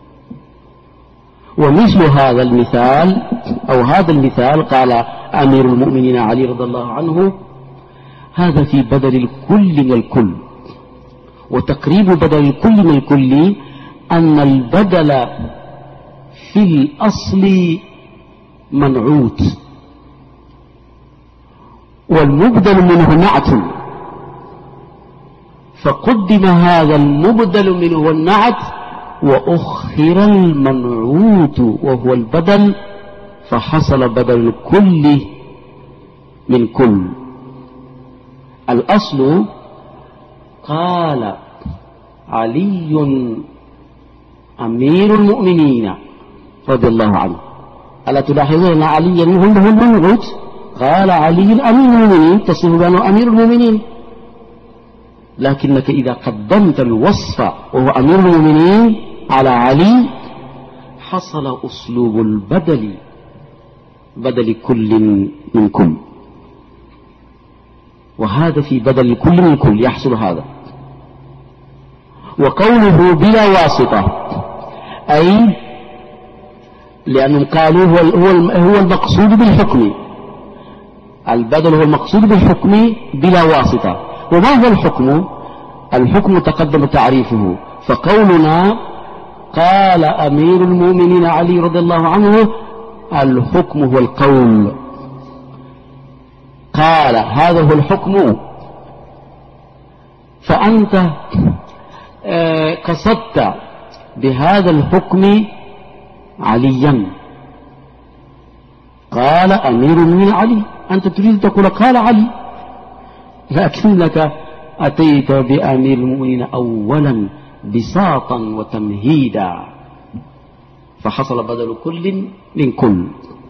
ومثل هذا المثال أو هذا المثال قال أمير المؤمنين علي رضي الله عنه، هذا في بدل الكل من الكل. وتقريب بدل الكل من الكل أن البدل في الأصل منعوت، والمبدل منه نعت، فقدم هذا المبدل منه النعت وأخر المنعوت وهو البدل، فحصل بدل الكل من كل. الأصل قال علي أمير المؤمنين رضي الله عنه، ألا تلاحظون أن عليا هو المنعوت؟ قال علي أمير المؤمنين، تصف بأنه أمير المؤمنين، لكنك إذا قدمت الوصف وهو أمير المؤمنين على علي حصل أسلوب البدل، بدل كل من كل، وهذا في بدل كل من كل يحصل هذا. وقوله بلا واسطة أي لأنهم قالوا هو هو المقصود بالحكم، البدل هو المقصود بالحكم بلا واسطة. وما هو الحكم؟ الحكم تقدم تعريفه، فقولنا قال أمير المؤمنين علي رضي الله عنه، الحكم هو القول، قال هذا هو الحكم. فأنت قصدت بهذا الحكم عليا، قال أمير المؤمنين علي، أنت تريد تقول قال علي، لكنك أتيت بأمير المؤمنين أولا بساطا وتمهيدا، فحصل بدل كل من كل.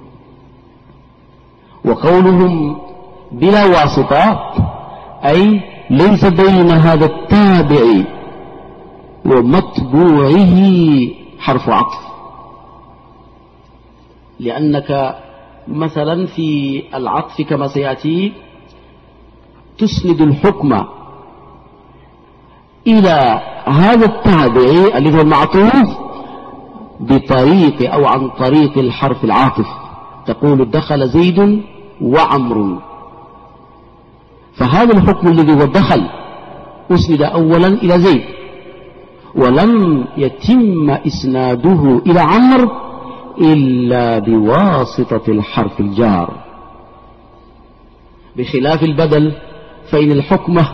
وقولهم بلا واسطة أي ليس بين هذا التابع ومتبوعه حرف عطف، لأنك مثلا في العطف كما سيأتي تسند الحكم إلى هذا التابع الذي هو المعطوف بطريق أو عن طريق الحرف العاطف، تقول دخل زيد وعمر، فهذا الحكم الذي هو دخل أسند أولا إلى زيد، ولم يتم إسناده إلى عمرو إلا بواسطة الحرف الجار، بخلاف البدل فإن الحكمة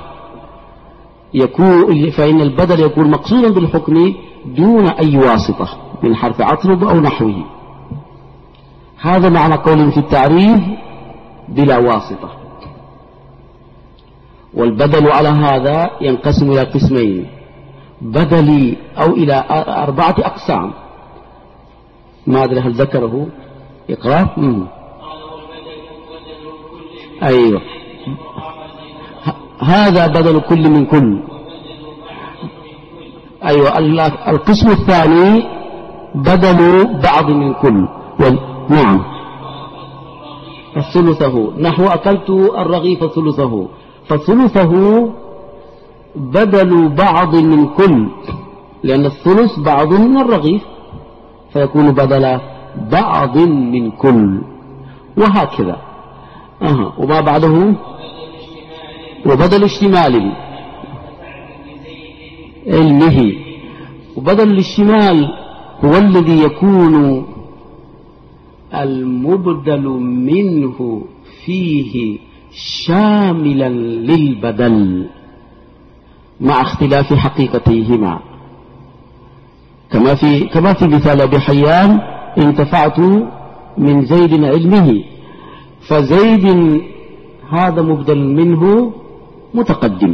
يكون فإن البدل يكون مقصودا بالحكم دون أي واسطة من حرف عطف أو نحوه. هذا معنى قول في التعريف بلا واسطة. والبدل على هذا ينقسم إلى قسمين، بدلي أو إلى أربعة أقسام. ما أدري هل ذكره إقرار؟ أيوه، هذا بدل كل من كل. أيوة. القسم الثاني بدل بعض من كل. نعم، ثلثه، نحو أكلت الرغيف ثلثه، فثلثه بدل بعض من كل، لأن الثلث بعض من الرغيف، فيكون بدل بعض من كل، وهكذا. أه. وما بعده وبدل اشتمال علمه. وبدل الاشتمال هو الذي يكون المبدل منه فيه شاملا للبدل مع اختلاف حقيقتهما، كما في كما في مثال أبي حيان: انتفعت من زيد علمه، فزيد هذا مبدل منه متقدم،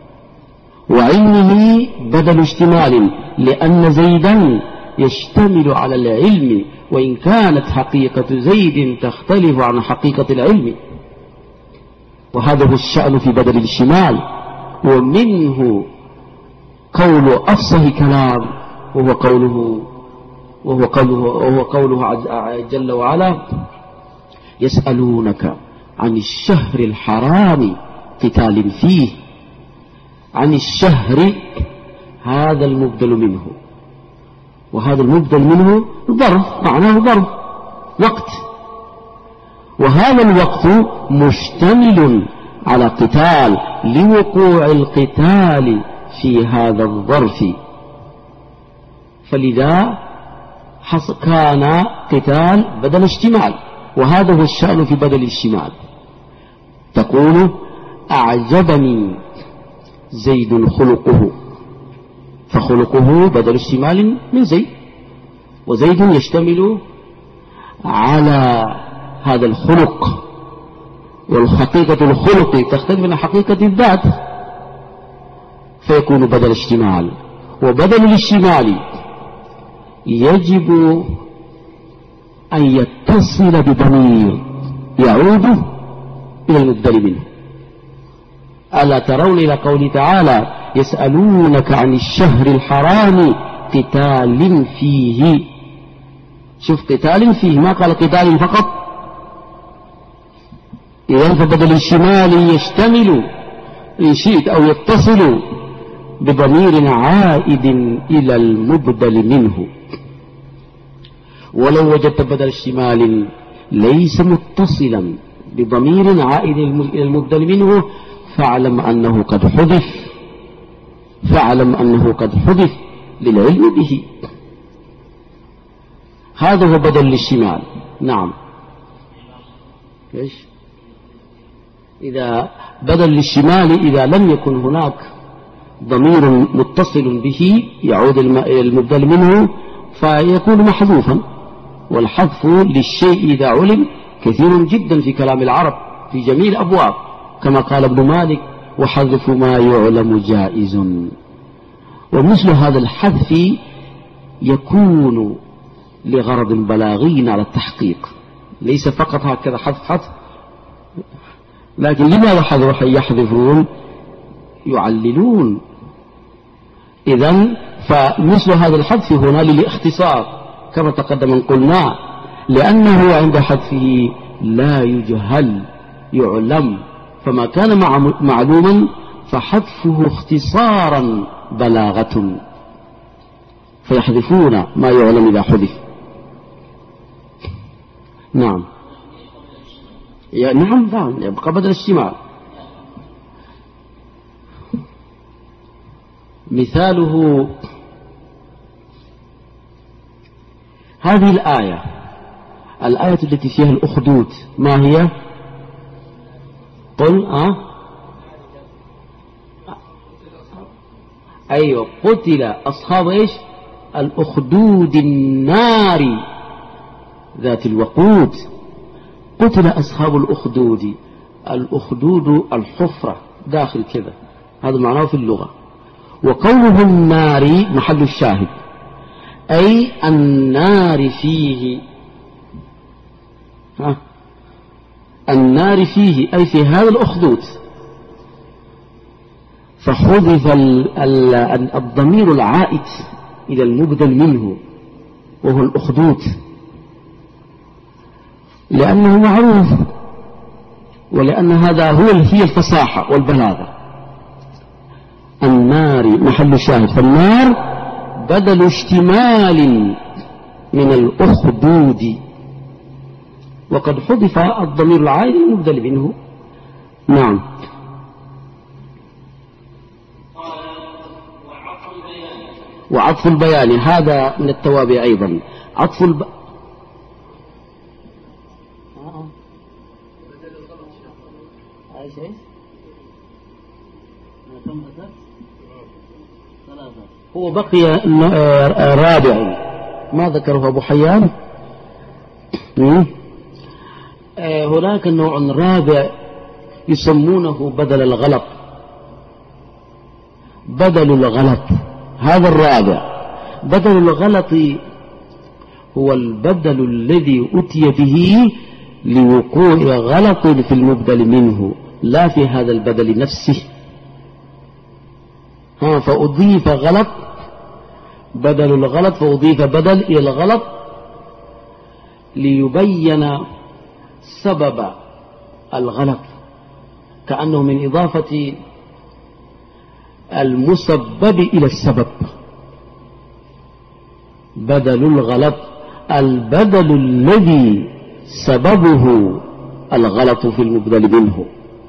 وعلمه بدل اشتمال، لأن زيدا يشتمل على العلم، وإن كانت حقيقة زيد تختلف عن حقيقة العلم. وهذا هو الشأن في بدل الاشتمال. ومنه قول أفصح كلام وهو قوله وهو قوله وهو قوله جل وعلا: يسألونك عن الشهر الحرام قتال فيه. عن الشهر هذا المبدل منه، وهذا المبدل منه ظرف، معناه ظرف وقت، وهذا الوقت مشتمل على قتال لوقوع القتال في هذا الظرف، فلذا كان قتال بدل اشتمال. وهذا هو الشأن في بدل الاشتمال. تقول: أعجبني زيد خلقه، فخلقه بدل اشتمال من زيد، وزيد يشتمل على هذا الخلق، والحقيقة الخلق تختلف من حقيقة الذات، فيكون بدل اشتمال. وبدل الاشتمال يجب أن يتصل بضمير يعود إلى المبدل منه. ألا ترون إلى قوله تعالى: يسألونك عن الشهر الحرام قتال فيه. شوف، قتال فيه، ما قال قتال فقط. إذن فبدل الشمال يشتمل إن شئت أو يتصل بضمير عائد إلى المبدل منه. ولو وجدت بدل الشمال ليس متصلا بضمير عائد إلى المبدل منه، فاعلم أنه قد حذف فاعلم أنه قد حذف للعلم به. هذا هو بدل الشمال. نعم. إيش؟ إذا بدل الشمال إذا لم يكن هناك ضمير متصل به يعود إلى المبدل منه فيكون محذوفا. والحذف للشيء إذا علم كثير جدا في كلام العرب في جميع الأبواب، كما قال ابن مالك: وحذف ما يعلم جائز. ومثل هذا الحذف يكون لغرض بلاغي على التحقيق، ليس فقط هكذا حذف حذف. لكن لماذا يحذفون؟ يعللون. إذن فمثل هذا الحذف هنا للاختصار كما تقدم أن قلنا، لأنه عند حذفه لا يجهل، يعلم، فما كان معلوما فحذفه اختصارا بلاغة، فيحذفون ما يعلم إذا حذف. نعم. نعم نعم، يبقى بدل الشمال. مثاله هذه الآية الآية التي فيها الأخدود، ما هي؟ قل أه أيوة قتل أصحاب إيش؟ الأخدود النار ذات الوقود. قتل أصحاب الأخدود. الأخدود الحفرة داخل كذا، هذا معناه في اللغة. وقوله النار محل الشاهد، أي النار فيه. ها؟ النار فيه أي في هذا الأخدود. فحذف الضمير العائد إلى المبدل منه وهو الأخدود، لأنه معروف، ولأن هذا هو هي الفصاحة والبلاغة. النار محل الشاهد، فالنار بدل اشتمال من الأخدود، وقد حذف الضمير العائد المبدل منه. نعم. وعطف البيان هذا من التوابع أيضا. عطف الب... هو بقي رابع ما ذكره أبو حيان. هناك النوع الرابع يسمونه بدل الغلط. بدل الغلط هذا الرابع. بدل الغلط هو البدل الذي أتي به لوقوع غلط في المبدل منه، لا في هذا البدل نفسه. ها فأضيف غلط بدل الغلط، فأضيف بدل إلى الغلط ليبين سبب الغلط، كأنه من إضافة المسبب إلى السبب. بدل الغلط البدل الذي سببه الغلط في المبدل منه،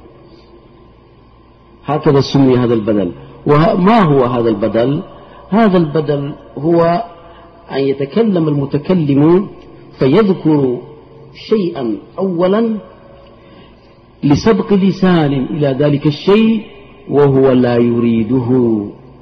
هكذا سمي هذا البدل. وما هو هذا البدل؟ هذا البدل هو أن يتكلم المتكلم فيذكر شيئا أولا لسبق لسان إلى ذلك الشيء وهو لا يريده،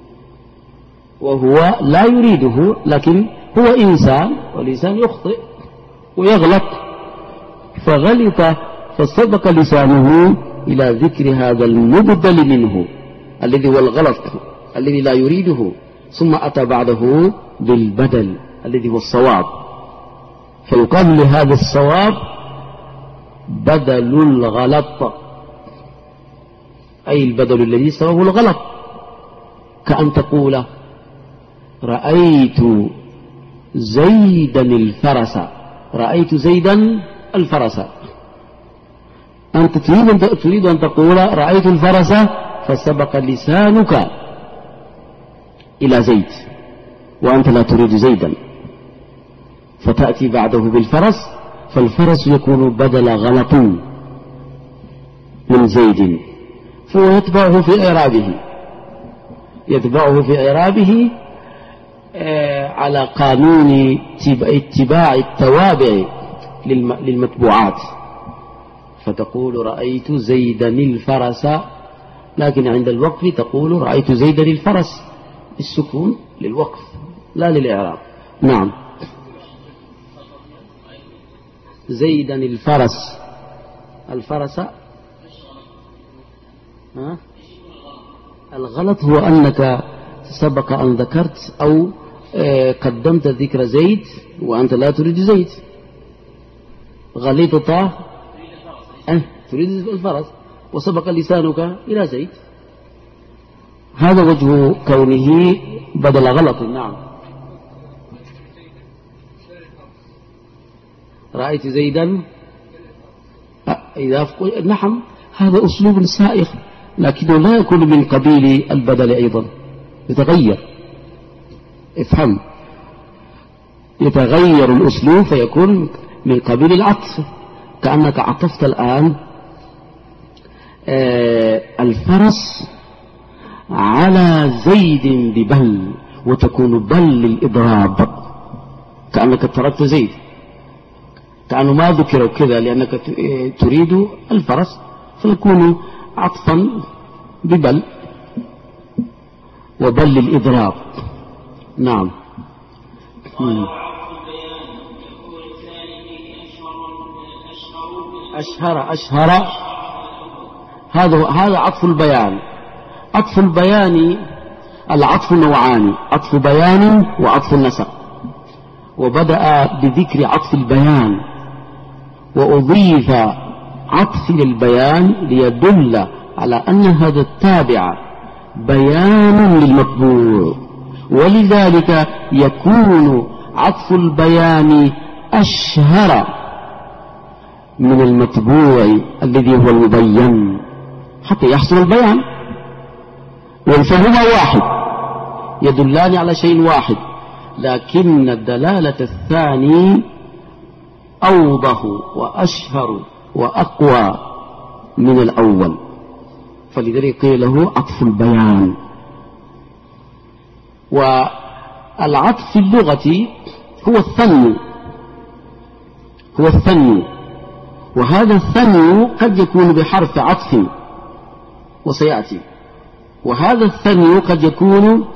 وهو لا يريده لكن هو إنسان، والإنسان يخطئ ويغلط، فغلط فسبق لسانه إلى ذكر هذا المبدل منه الذي هو الغلط الذي لا يريده، ثم أتى بعده بالبدل الذي هو الصواب، فيقال لهذا الصواب بدل الغلط، أي البدل الذي سببه الغلط. كأن تقول رأيت زيدا الفرس، رأيت زيدا الفرس، أنت تريد أن تقول رأيت الفرس فسبق لسانك إلى زيد وأنت لا تريد زيدا، فتأتي بعده بالفرس، فالفرس يكون بدل غلط من زيد، فهو يتبعه في إعرابه يتبعه في إعرابه على قانون اتباع التوابع للمتبوعات، فتقول رأيت زيدا الفرس، لكن عند الوقف تقول رأيت زيدا الفرس بالسكون للوقف لا للإعراب. نعم. زيدا الفرس، الفرس ها؟ الغلط هو أنك سبق أن ذكرت أو قدمت ذكر زيد وأنت لا تريد زيد، غلطت أه تريد الفرس وسبق لسانك إلى زيد، هذا وجه كونه بدل غلط. نعم. رأيت زيدا إذا نعم، هذا أسلوب سائغ لكنه لا يكون من قبيل البدل، أيضا يتغير، افهم، يتغير الأسلوب فيكون من قبيل العطف، كأنك عطفت الآن آه الفرس على زيد ببل، وتكون بل للإضراب، كأنك تركت زيد، كأنه ما ذكر كذا لأنك تريد الفرس، فيكون عطفا ببل وبل للإضراب. نعم. أشهر أشهر هذا هذا عطف البيان. عطف البيان العطف نوعان، عطف بيان وعطف النسق، وبدأ بذكر عطف البيان وأضيف عطف للبيان ليدل على أن هذا التابع بيان للمطبوع، ولذلك يكون عطف البيان أشهر من المطبوع الذي هو المبين حتى يحصل البيان، والفهما واحد، يدلان على شيء واحد، لكن الدلالة الثاني أوضح وأشهر وأقوى من الأول، فلذلك قيل له عطف البيان. والعطف في اللغة هو الثني، هو الثني، وهذا الثني قد يكون بحرف عطف وسيأتي، وهذا الثني قد يكون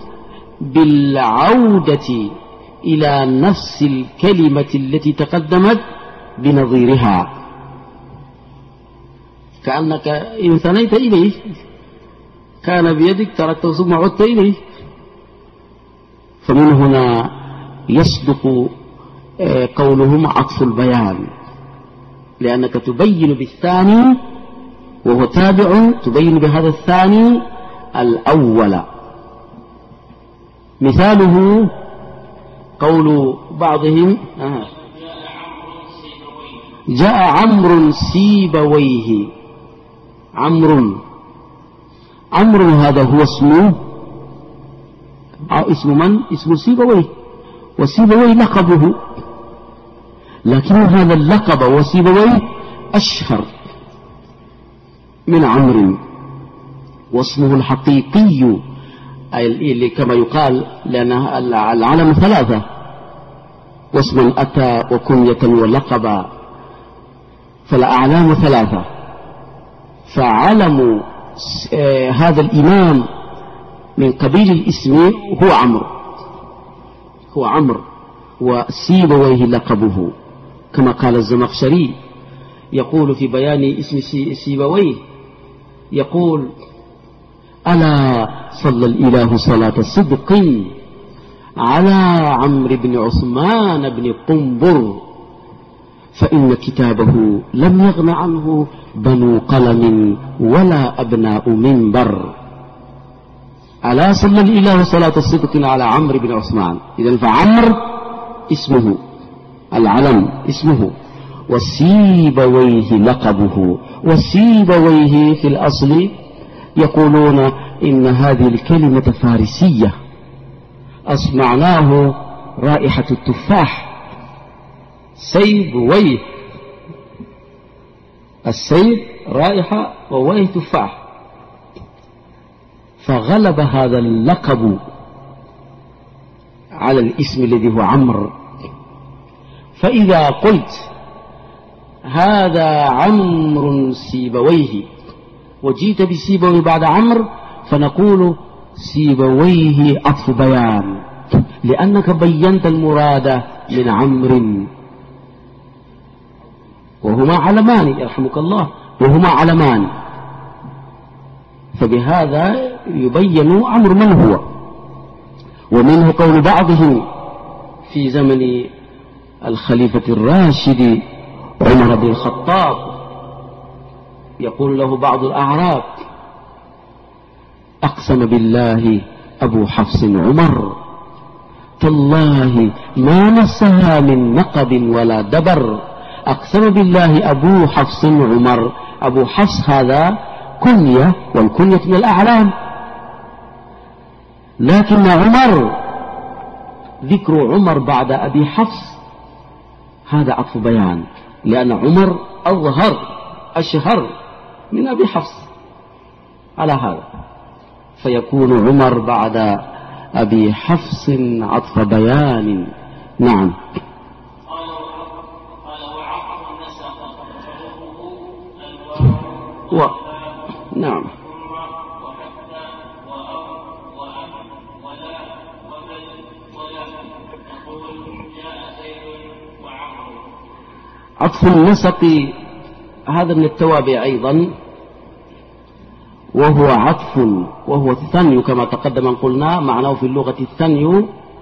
بالعودة إلى نفس الكلمة التي تقدمت بنظيرها، كأنك إن ثنيت إليه كان بيدك تركته ثم عدت إليه. فمن هنا يصدق قولهم عطف البيان، لأنك تبين بالثاني وهو تابع، تبين بهذا الثاني الأول. مثاله قول بعضهم آه جاء عمرو سيبويه. عمرو عمرو هذا هو اسمه، اسم من؟ اسم سيبويه، وسيبويه لقبه، لكن هذا اللقب وسيبويه أشهر من عمرو، واسمه الحقيقي اللي كما يقال، لأن العلم ثلاثة، واسم أتى وكنية ولقبا، فالأعلام ثلاثة. فعلم هذا الإمام من قبيل الاسم هو عمرو، هو عمرو، وسيبويه لقبه، كما قال الزمخشري يقول في بيان اسم سيبويه، يقول: ألا صلى الإله صلاة صدق على عمرو بن عثمان بن قنبر، فإن كتابه لم يغن عنه بنو قلم ولا أبناء منبر. ألا صلى الإله صلاة صدق على عمرو بن عثمان. إذن فعمرو اسمه، العلم اسمه، وسيبويه لقبه. وسيبويه في الأصل يقولون إن هذه الكلمة فارسية، أسمعناه رائحة التفاح، سيبويه، السيب رائحة وويه تفاح، فغلب هذا اللقب على الاسم الذي هو عمرو. فإذا قلت هذا عمرو سيبويه وجيت بسيبويه بعد عمرو، فنقول سيبويه عطف بيان، لأنك بينت المراد من عمرو، وهما علمان يرحمك الله، وهما علمان، فبهذا يبين عمرو من هو. ومنه قول بعضهم في زمن الخليفة الراشد عمر بن الخطاب، يقول له بعض الأعراب: أقسم بالله أبو حفص عمر، تالله ما مسها من نقب ولا دبر. أقسم بالله أبو حفص عمر، أبو حفص هذا كنية، والكنية من الأعلام، لكن عمر، ذكر عمر بعد أبي حفص هذا عطف بيان، لأن عمر أظهر أشهر من أبي حفص على هذا، فيكون عمر بعد أبي حفص عطف بيان. نعم. و... نعم. عطف النسق هذا من التوابع أيضا، وهو عطف، وهو الثني كما تقدم قلنا، معناه في اللغة الثني.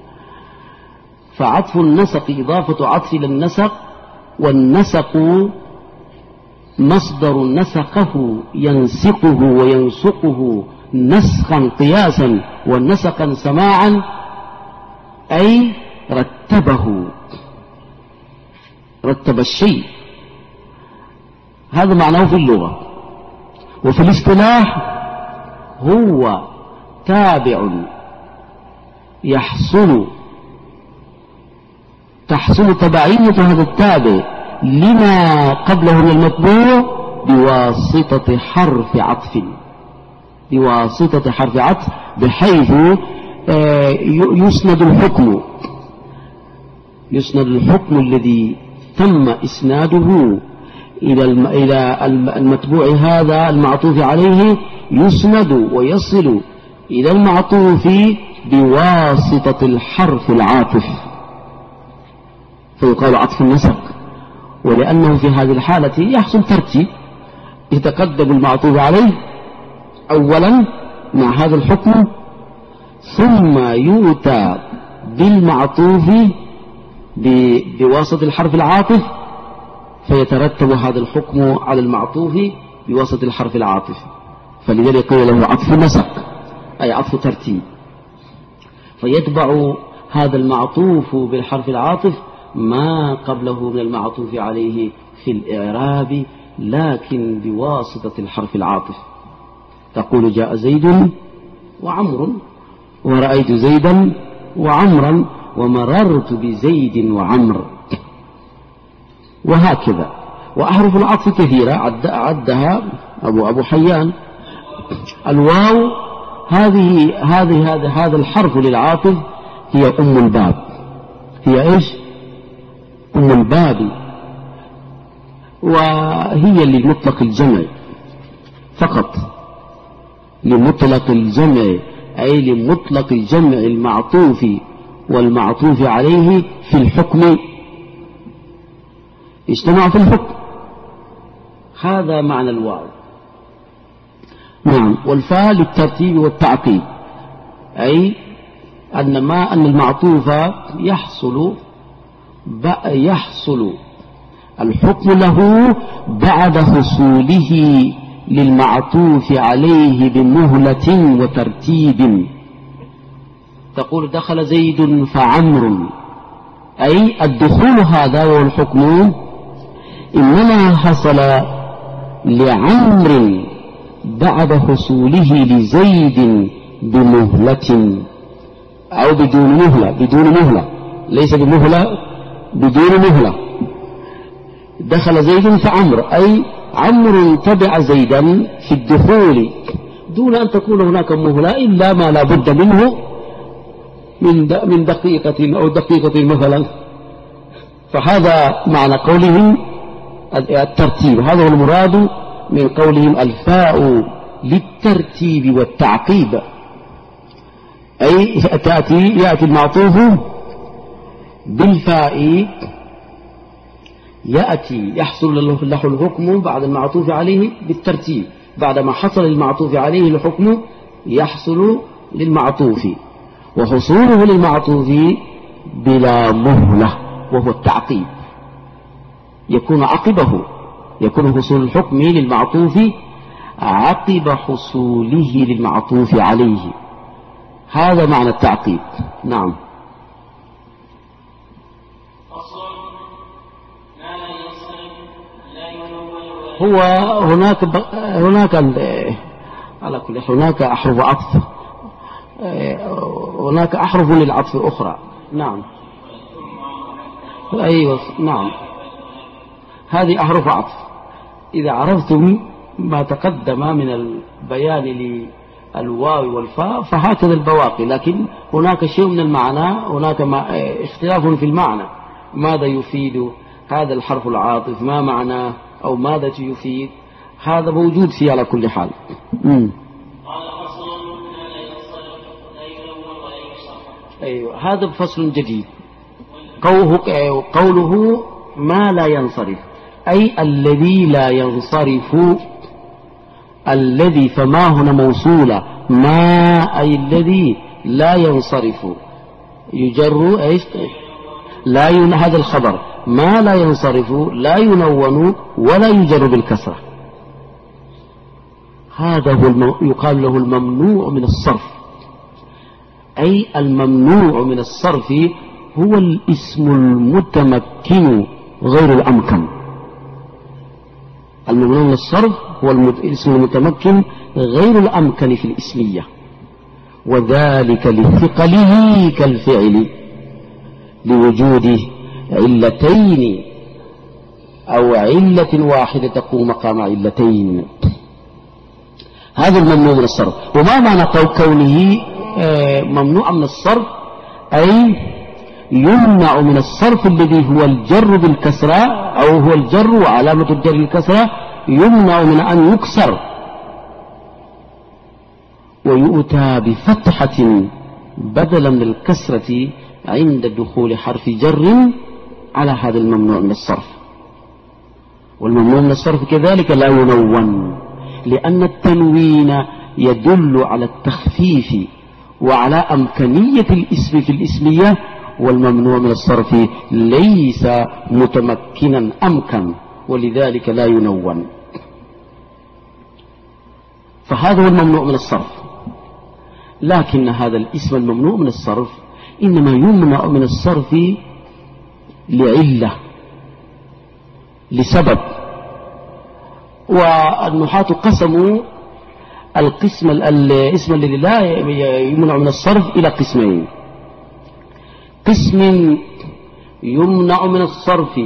فعطف النسق إضافة عطف إلى النسق، والنسق مصدر نسقه ينسقه وينسقه نسخا قياسا ونسقا سماعا، أي رتبه، رتب الشيء، هذا معناه في اللغة. وفي الاصطلاح هو تابع يحصل تحصل تبعية هذا التابع لما قبله من المتبوع بواسطة حرف عطف بواسطة حرف عطف بحيث يسند الحكم يسند الحكم الذي تم إسناده إلى إلى المتبوع هذا المعطوف عليه يسند ويصل إلى المعطوف بواسطة الحرف العاطف فيقال عطف النسق. ولأنه في هذه الحالة يحصل ترتيب يتقدم المعطوف عليه أولا مع هذا الحكم ثم يؤتى بالمعطوف بواسطة الحرف العاطف فيترتب هذا الحكم على المعطوف بواسطة الحرف العاطف. فلذلك قيل له عطف نسق أي عطف ترتيب. فيتبع هذا المعطوف بالحرف العاطف ما قبله من المعطوف عليه في الإعراب لكن بواسطة الحرف العاطف. تقول جاء زيد وعمر ورأيت زيدا وعمرا ومررت بزيد وعمر وهكذا. وأحرف العطف كثيرة عد عدها أبو أبو حيان. الواو هذه هذه هذا هذا الحرف للعاطف هي أم الباب. هي إيش؟ أم الباب، وهي لمطلق الجمع فقط لمطلق الجمع أي لمطلق الجمع المعطوف والمعطوف عليه في الحكم اجتمع في الحكم. هذا معنى الواو. نعم. والفاء للترتيب والتعقيب أي أن ما أن المعطوف يحصل يحصل الحكم له بعد حصوله للمعطوف عليه بمهلة وترتيب. تقول دخل زيد فعمر أي الدخول هذا والحكم إنما حصل لعمر بعد حصوله لزيد بمهلة أو بدون مهلة بدون مهلة ليس بمهلة بدون مهلة. دخل زيد فعمر أي عمر تبع زيدا في الدخول دون أن تكون هناك مهلة إلا ما لا بد منه من من دقيقة أو دقيقة مثلا. فهذا معنى قولهم الترتيب. هذا هو المراد من قولهم الفاء للترتيب والتعقيب أي تأتي يأتي المعطوف بالفاء يأتي يحصل له الحكم بعد المعطوف عليه بالترتيب. بعدما حصل المعطوف عليه الحكم يحصل للمعطوف وحصوله للمعطوف بلا مهلة وهو التعقيب يكون عقبه يكون حصول الحكم للمعطوف عقب حصوله للمعطوف عليه. هذا معنى التعقيب. نعم. هو هناك هناك على كل هناك أحرف عطف هناك أحرف للعطف أخرى. نعم. أيوة. نعم. هذه أحرف عطف. إذا عرفتم ما تقدم من البيان للواو والفاء فهكذا البواقي. لكن هناك شيء من المعنى هناك اختلاف في المعنى. ماذا يفيد هذا الحرف العاطف؟ ما معناه أو ماذا يفيد؟ هذا موجود فيه على كل حال. امم أيوة. هذا فصل جديد. قوله, قوله ما لا ينصرف أي الذي لا ينصرف. الذي فما هنا موصولة ما أي الذي لا ينصرف يجر أيش لا ين... هذا الخبر ما لا ينصرف لا ينون ولا يجر بالكسرة. هذا هو الم... يقال له الممنوع من الصرف. أي الممنوع من الصرف هو الاسم المتمكن غير الأمكن. الممنوع من الصرف هو الاسم المتمكن غير الأمكن في الاسمية. وذلك لثقله كالفعل لوجود علتين أو علة واحدة تقوم مقام علتين. هذا الممنوع من الصرف. وما معنى كونه ممنوع من الصرف؟ أي يمنع من الصرف الذي هو الجر بالكسرة أو هو الجر وعلامة الجر الكسرة، يمنع من أن يكسر ويؤتى بفتحة بدلا من الكسرة عند دخول حرف جر على هذا الممنوع من الصرف. والممنوع من الصرف كذلك لا ينون، لأن التنوين يدل على التخفيف وعلى أمكانية الاسم في الاسمية، والممنوع من الصرف ليس متمكنا أمكن، ولذلك لا ينون. فهذا هو الممنوع من الصرف. لكن هذا الاسم الممنوع من الصرف إنما يمنع من الصرف لعلة، لسبب. والنحاة قسموا القسم الاسم الذي لا يمنع من الصرف إلى قسمين: قسم يمنع من الصرف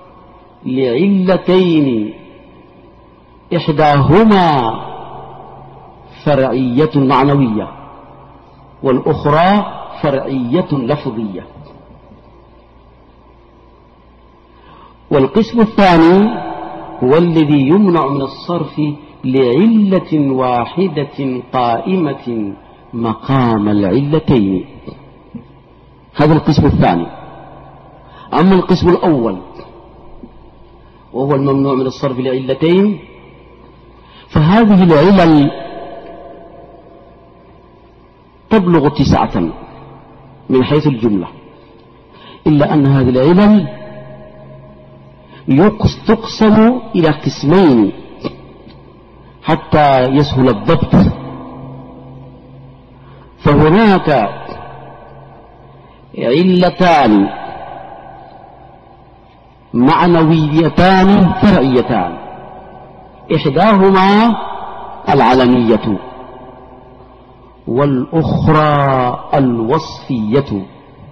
لعلتين إحداهما فرعية معنوية والأخرى فرعية لفظية. والقسم الثاني هو الذي يمنع من الصرف لعلة واحدة قائمة مقام العلتين. هذا القسم الثاني. أما القسم الأول وهو الممنوع من الصرف لعلتين، فهذه العلل تبلغ تسعة من حيث الجملة، إلا أن هذه العلل تقسم إلى قسمين حتى يسهل الضبط. فهناك علتان معنويتان فرعيتان، إحداهما العلمية والأخرى الوصفية.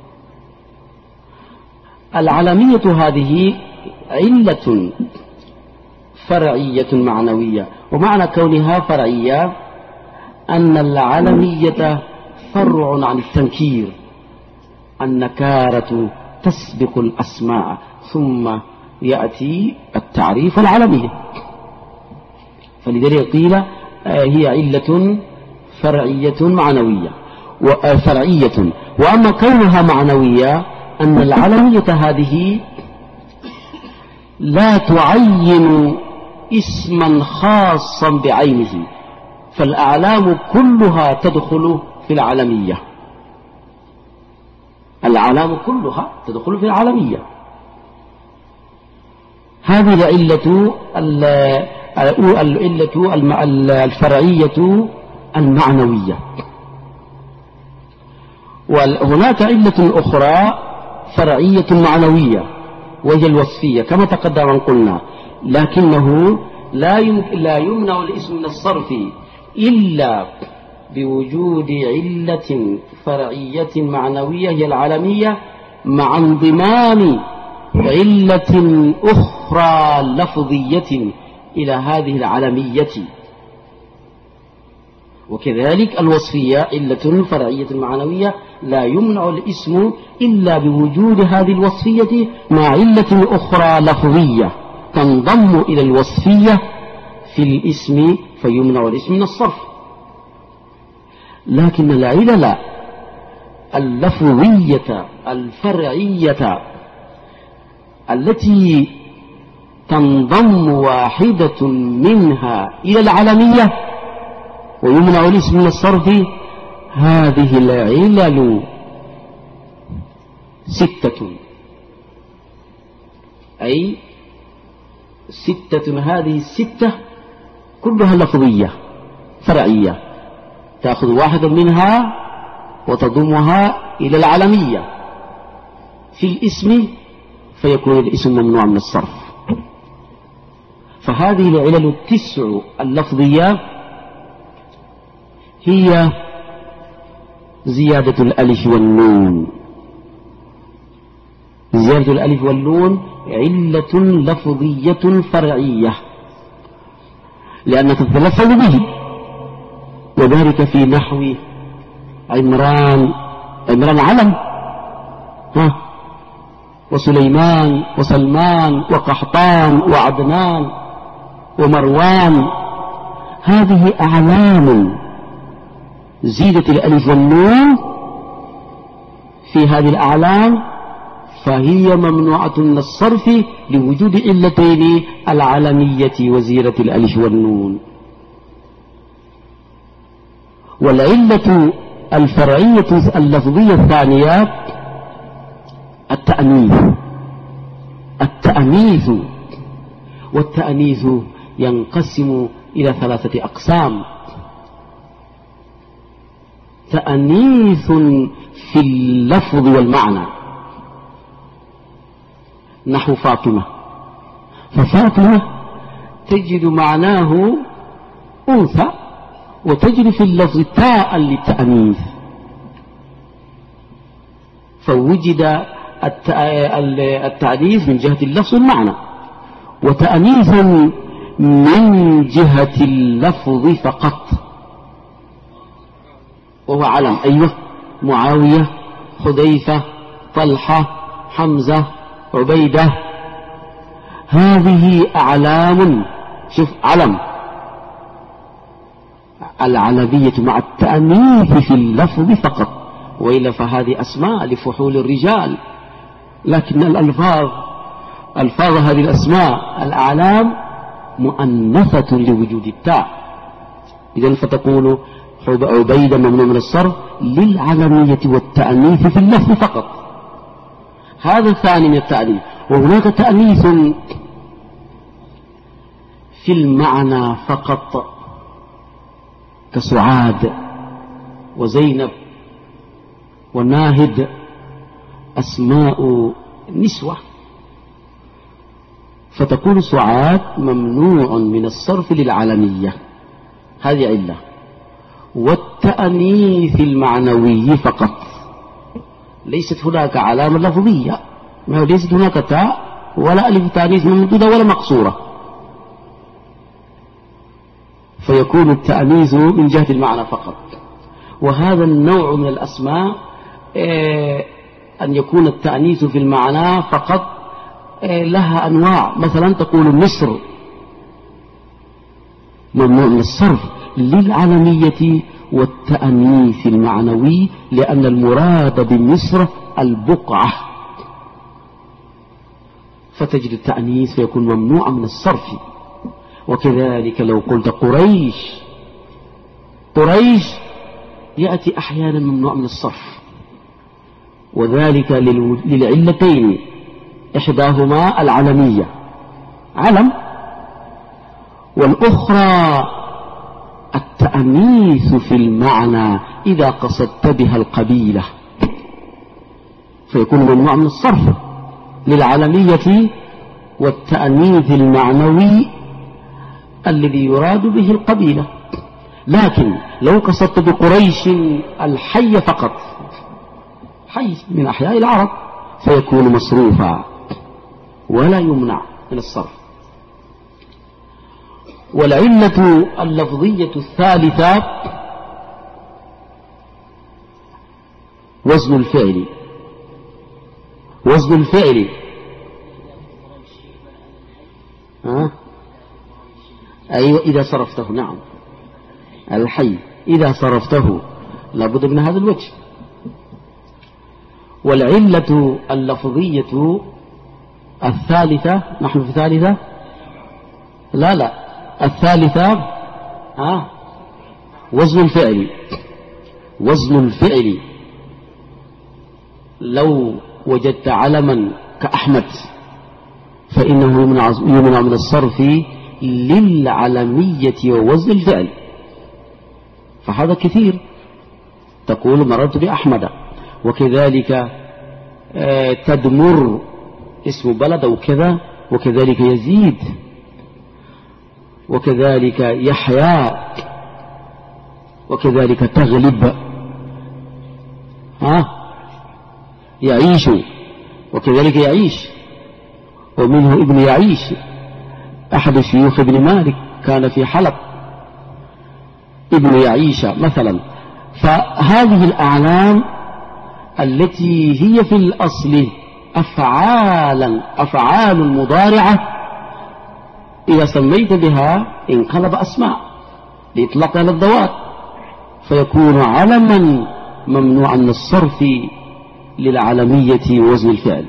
العلمية هذه علة فرعية معنوية، ومعنى كونها فرعية أن العلمية فرع عن التنكير، النكارة تسبق الأسماء ثم يأتي التعريف العلمية، فلذلك قيل هي علة فرعية معنوية وفرعية. وأما كونها معنوية أن العلمية هذه لا تعين اسما خاصا بعينه، فالأعلام كلها تدخل في العلمية، الأعلام كلها تدخل في العلمية. هذه العلة العلة الفرعية المعنوية. وهناك علة أخرى فرعية معنوية وهي الوصفية كما تقدم أن قلنا، لكنه لا لا يمنع الاسم من الصرف إلا بوجود علة فرعية معنوية هي العلمية، مع انضمام علة أخرى لفظية إلى هذه العلمية. وكذلك الوصفية علة فرعية معنوية لا يمنع الاسم إلا بوجود هذه الوصفية مع علة أخرى لفظية تنضم إلى الوصفية في الاسم فيمنع الاسم من الصرف. لكن العلل اللفظية الفرعية التي تنضم واحدة منها إلى العلمية ويمنع الاسم من الصرف، هذه العلل ستة، أي ستة. هذه الستة كلها لفظية فرعية، تأخذ واحدة منها وتضمها إلى العلمية في الاسم فيكون الاسم ممنوع من الصرف. فهذه العلل التسع اللفظية هي زيادة الألف والنون. زيادة الألف والنون علة لفظية فرعية لأنها تتلفظ به، وذلك في نحو عمران. عمران علم، ها، وسليمان وسلمان وقحطان وعدنان ومروان، هذه أعلام. زيدت الألف والنون في هذه الأعلام فهي ممنوعة من الصرف لوجود علتين، العلمية وزيادة الألف والنون. والعلة الفرعية اللفظية الثانية التأنيث. التأنيث والتأنيث ينقسم إلى ثلاثة أقسام: تأنيث في اللفظ والمعنى، نحو فاطمة، ففاطمة تجد معناه أنثى وتجد في اللفظ تاء للتأنيث، فوجد التأنيث من جهة اللفظ والمعنى، وتأنيث من جهة اللفظ فقط وهو علم. أيوة، معاوية، حذيفة، طلحة، حمزة، عبيدة، هذه أعلام. شوف، علم، العلبية مع التأنيث في اللفظ فقط، وإلا فهذه أسماء لفحول الرجال، لكن الألفاظ ألفاظ هذه الأسماء الأعلام مؤنثة لوجود التاء. إذن فتقول عبيدة ممنوع من الصرف للعلمية والتأنيث في اللفظ فقط. هذا الثاني من التأنيث. وهناك تأنيث في المعنى فقط، كسعاد وزينب وناهد، أسماء نسوة، فتكون سعاد ممنوع من الصرف للعلمية، هذه علة. والتأنيث المعنوي فقط، ليست هناك علامة لفظية، ليست هناك تاء ولا ألف تأنيث ممدودة ولا مقصورة، فيكون التأنيث من جهة المعنى فقط. وهذا النوع من الأسماء إيه أن يكون التأنيث في المعنى فقط إيه لها أنواع. مثلا تقول مصر ممنوع من الصرف للعلمية والتأنيث المعنوي، لأن المراد بمصر البقعة، فتجد التأنيث فيكون ممنوع من الصرف. وكذلك لو قلت قريش، قريش يأتي أحيانا ممنوع من الصرف، وذلك للعلتين، إحداهما العلمية، علم، والأخرى التأنيث في المعنى إذا قصدت بها القبيلة، فيكون ممنوع من الصرف للعلمية والتأنيث المعنوي الذي يراد به القبيلة. لكن لو قصدت بقريش الحي فقط، حي من أحياء العرب، فيكون مصروفا ولا يمنع من الصرف. والعلة اللفظية الثالثة وزن الفعل. وزن الفعل ها؟ أيوة، إذا صرفته، نعم، الحي إذا صرفته لابد من هذا الوجه. والعلة اللفظية الثالثة، نحن في ثالثة، لا لا الثالثة ها وزن الفعل. وزن الفعل لو وجدت علما كأحمد فإنه يمنع من الصرف للعلمية ووزن الفعل، فهذا كثير، تقول مررت بأحمد. وكذلك تدمر اسم بلد أو كذا، وكذلك يزيد، وكذلك يحيى، وكذلك تغلب، ها يعيش، وكذلك يعيش، ومنه ابن يعيش أحد شيوخ ابن مالك كان في حلب، ابن يعيش مثلا. فهذه الأعلام التي هي في الأصل أفعالا أفعال مضارعة إذا سميت بها انقلب أسماء لإطلاق على الذوات، فيكون علما ممنوعا من الصرف للعلمية وزن الفعل.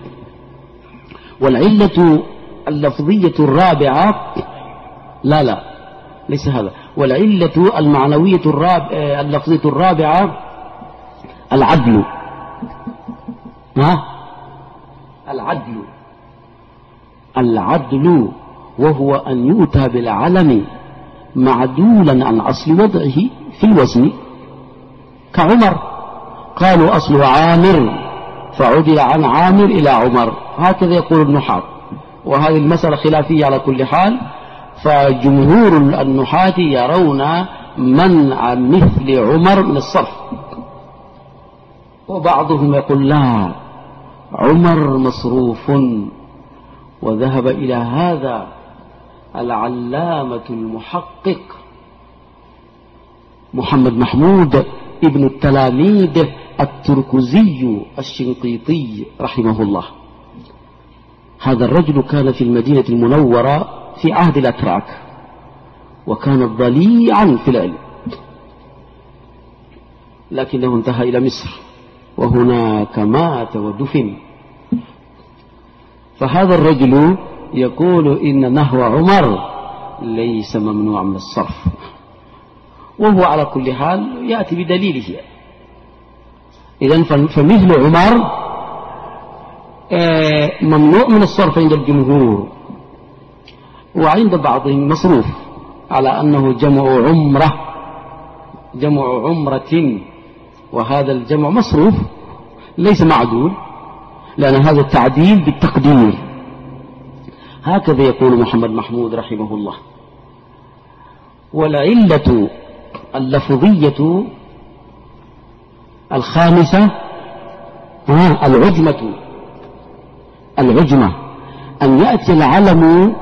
والعلة اللفظية الرابعة لا لا ليس هذا، والعلة المعنوية الرابعة اللفظية الرابعة العدل. ها العدل العدل وهو أن يؤتى بالعلم معدولا عن أصل وضعه في الوزن، كعمر قالوا أصله عامر فعدل عن عامر إلى عمر، هكذا يقول النحاة، وهذه المسألة خلافية على كل حال. فجمهور النحاة يرون منع مثل عمر من الصرف، وبعضهم يقول لا عمر مصروف، وذهب إلى هذا العلامة المحقق محمد محمود ابن التلاميذ التركزي الشنقيطي رحمه الله. هذا الرجل كان في المدينة المنورة في عهد الأتراك، وكان ضليعا في العلم، لكنه انتهى إلى مصر وهناك مات ودفن. فهذا الرجل يقول إن نحو عمر ليس ممنوع من الصرف، وهو على كل حال يأتي بدليله. إذن فمثل عمر ممنوع من الصرف عند الجمهور، وعند بعضهم مصروف، على أنه جمع عمرة جمع عمرة، وهذا الجمع مصروف ليس معدول، لأن هذا التعديل بالتقدير. هكذا يقول محمد محمود رحمه الله. والعلة اللفظية الخامسة آه العجمة العجمة أن يأتي العلم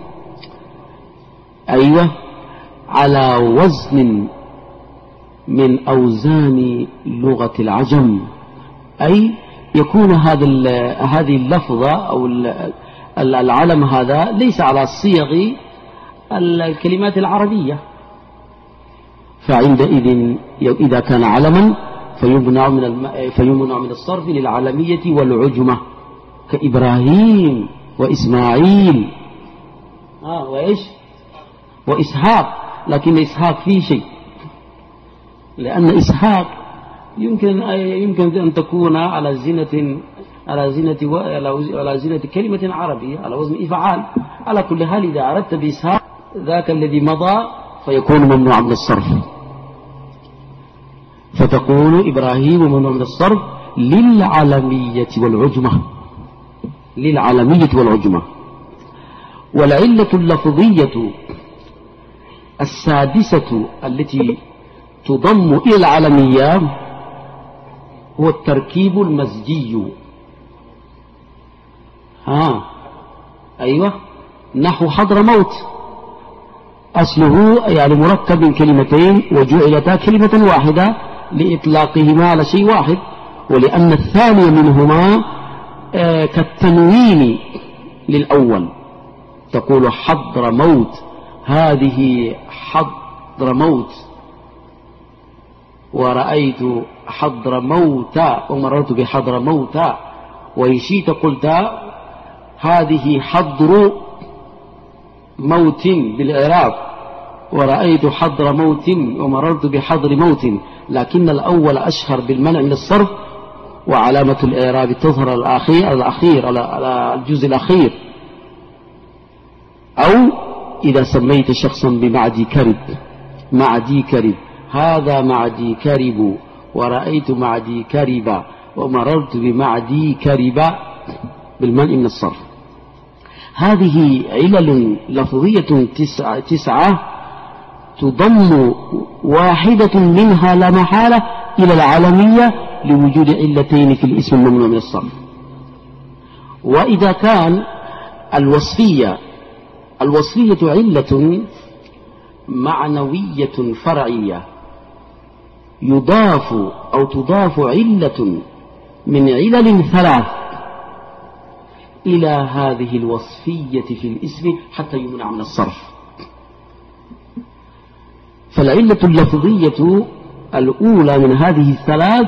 أيوة على وزن من أوزان لغة العجم، أي يكون هذا هذه اللفظة أو العلم هذا ليس على صيغ الكلمات العربية، فعندئذ إذا كان علما فيمنع من الم... فيمنع من الصرف للعلمية والعجمة، كإبراهيم وإسماعيل آه وإيش وإسحاق. لكن إسحاق فيه شيء، لأن إسحاق يمكن يمكن أن تكون على زينة على زينة و... على زينة كلمة عربية على وزن إفعال. على كل حال إذا أردت بإسحاق ذاك الذي مضى فيكون ممنوع من الصرف، فتقول إبراهيم ممنوع من الصرف للعلمية والعجمة للعلمية والعجمة. والعلة اللفظية السادسة التي تضم إلى العلمية هو التركيب المزجي. ها أيوة نحو حضرموت، أصله يعني مركب من كلمتين وجعلتا كلمة واحدة لإطلاقهما على شيء واحد، ولأن الثاني منهما آه كالتنوين للأول، تقول حضرموت، هذه حضرموت، ورأيت حضرموت ومررت بحضرموت، ويشيت قلت هذه حضر موت بالإعراب، ورأيت حضر موت ومررت بحضر موت، لكن الأول أشهر بالمنع من الصرف، وعلامة الإعراب تظهر الأخير الأخير على الجزء الأخير. أو إذا سميت شخصا بمعدي كرب، معدي كرب، هذا معدي كرب، ورأيت معدي كرب، ومررت بمعدي كرب بالمنع من الصرف. هذه علل لفظية تسعة, تسعة تضم واحدة منها لا محالة إلى العلمية لوجود علتين في الاسم الممنوع من الصرف. وإذا كان الوصفية الوصفية علة معنوية فرعية يضاف أو تضاف علة من علل ثلاث إلى هذه الوصفية في الاسم حتى يمنع من الصرف. فالعلة اللفظية الأولى من هذه الثلاث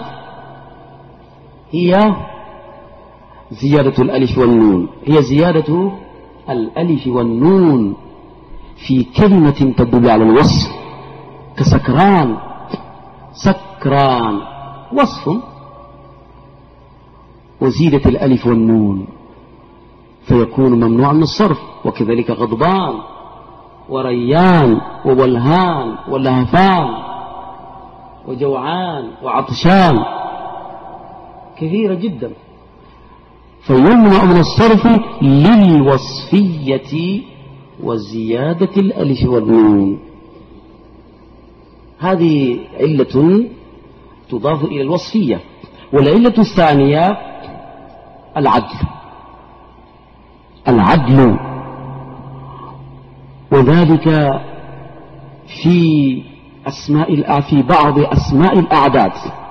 هي زيادة الألف والنون، هي زيادة الألف والنون في كلمة تدل على الوصف، كسكران، سكران وصف، وزيدة الألف والنون فيكون ممنوع من الصرف. وكذلك غضبان وريان وولهان ولهفان وجوعان وعطشان، كثيرة جدا، فيمنع من الصرف للوصفية وزيادة الألف والنون. هذه علة تضاف إلى الوصفية. والعلة الثانية العدل، العدل وذلك في أسماء في بعض أسماء الأعداد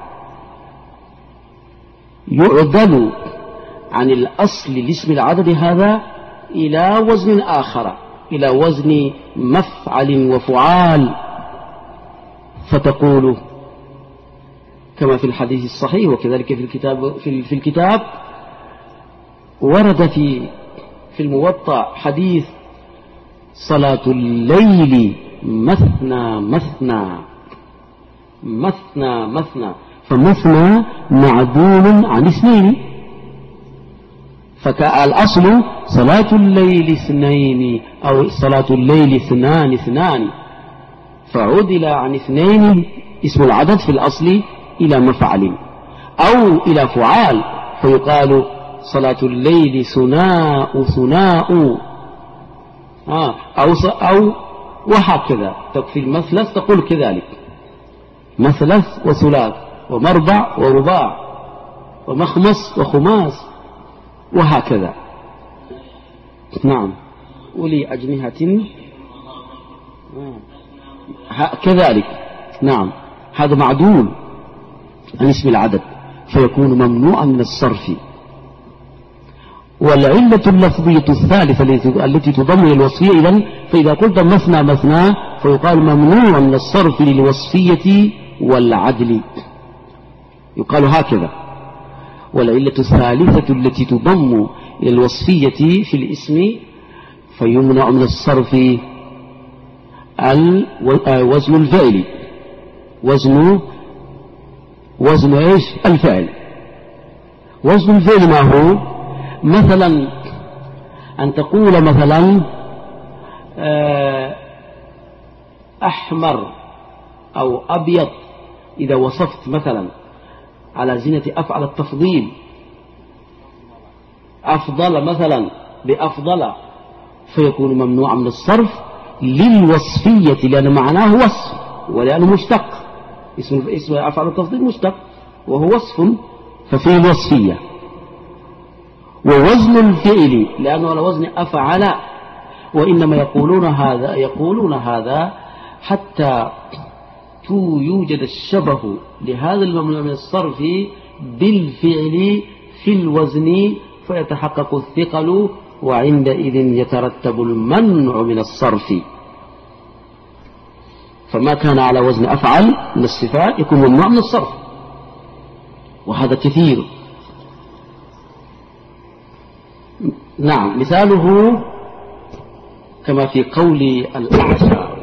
يعدل عن الأصل لاسم العدد هذا إلى وزن آخر، إلى وزن مفعل وفعال، فتقول كما في الحديث الصحيح وكذلك في الكتاب في, في الكتاب ورد في في الموطأ حديث صلاة الليل مثنى مثنى مثنى مثنى، فمثنى معدول عن اثنين، فالأصل صلاة الليل اثنين أو صلاة الليل اثنان اثنان، فعدل عن اثنين اسم العدد في الأصل إلى مفعل أو إلى فعال، فيقال صلاة الليل ثناء ثناء آه أو, أو وهكذا. في المثلث تقول كذلك مثلث وثلاث ومربع ورباع ومخمس وخماس وهكذا. نعم. ولي أجنحة آه. كذلك. نعم، هذا معدول عن اسم العدد فيكون ممنوعا من الصرف. والعلة اللفظية الثالثة التي تضم إلى الوصفية إذن، فإذا قلت مثنى مثنى فيقال ممنوع من الصرف للوصفية والعدل، يقال هكذا. والعلة الثالثة التي تضم إلى الوصفية في الاسم فيمنع من الصرف وزن الفعل، وزن وزن ايش؟ الفعل. وزن الفعل ما هو؟ مثلا أن تقول مثلا أحمر أو أبيض، إذا وصفت مثلا على زينة أفعل التفضيل، أفضل مثلا بأفضل، فيكون ممنوع من الصرف للوصفية، لأن معناه وصف ولأنه مشتق، اسم اسم أفعل التفضيل مشتق وهو وصف، ففيه الوصفية. ووزن الفعل لأنه على وزن أفعل، وإنما يقولون هذا يقولون هذا حتى يوجد الشبه لهذا الممنوع من الصرف بالفعل في الوزن فيتحقق الثقل، وعندئذ يترتب المنع من الصرف. فما كان على وزن أفعل من الصفات يكون ممنوع من الصرف، وهذا كثير. نعم، مثاله كما في قول الأعشى: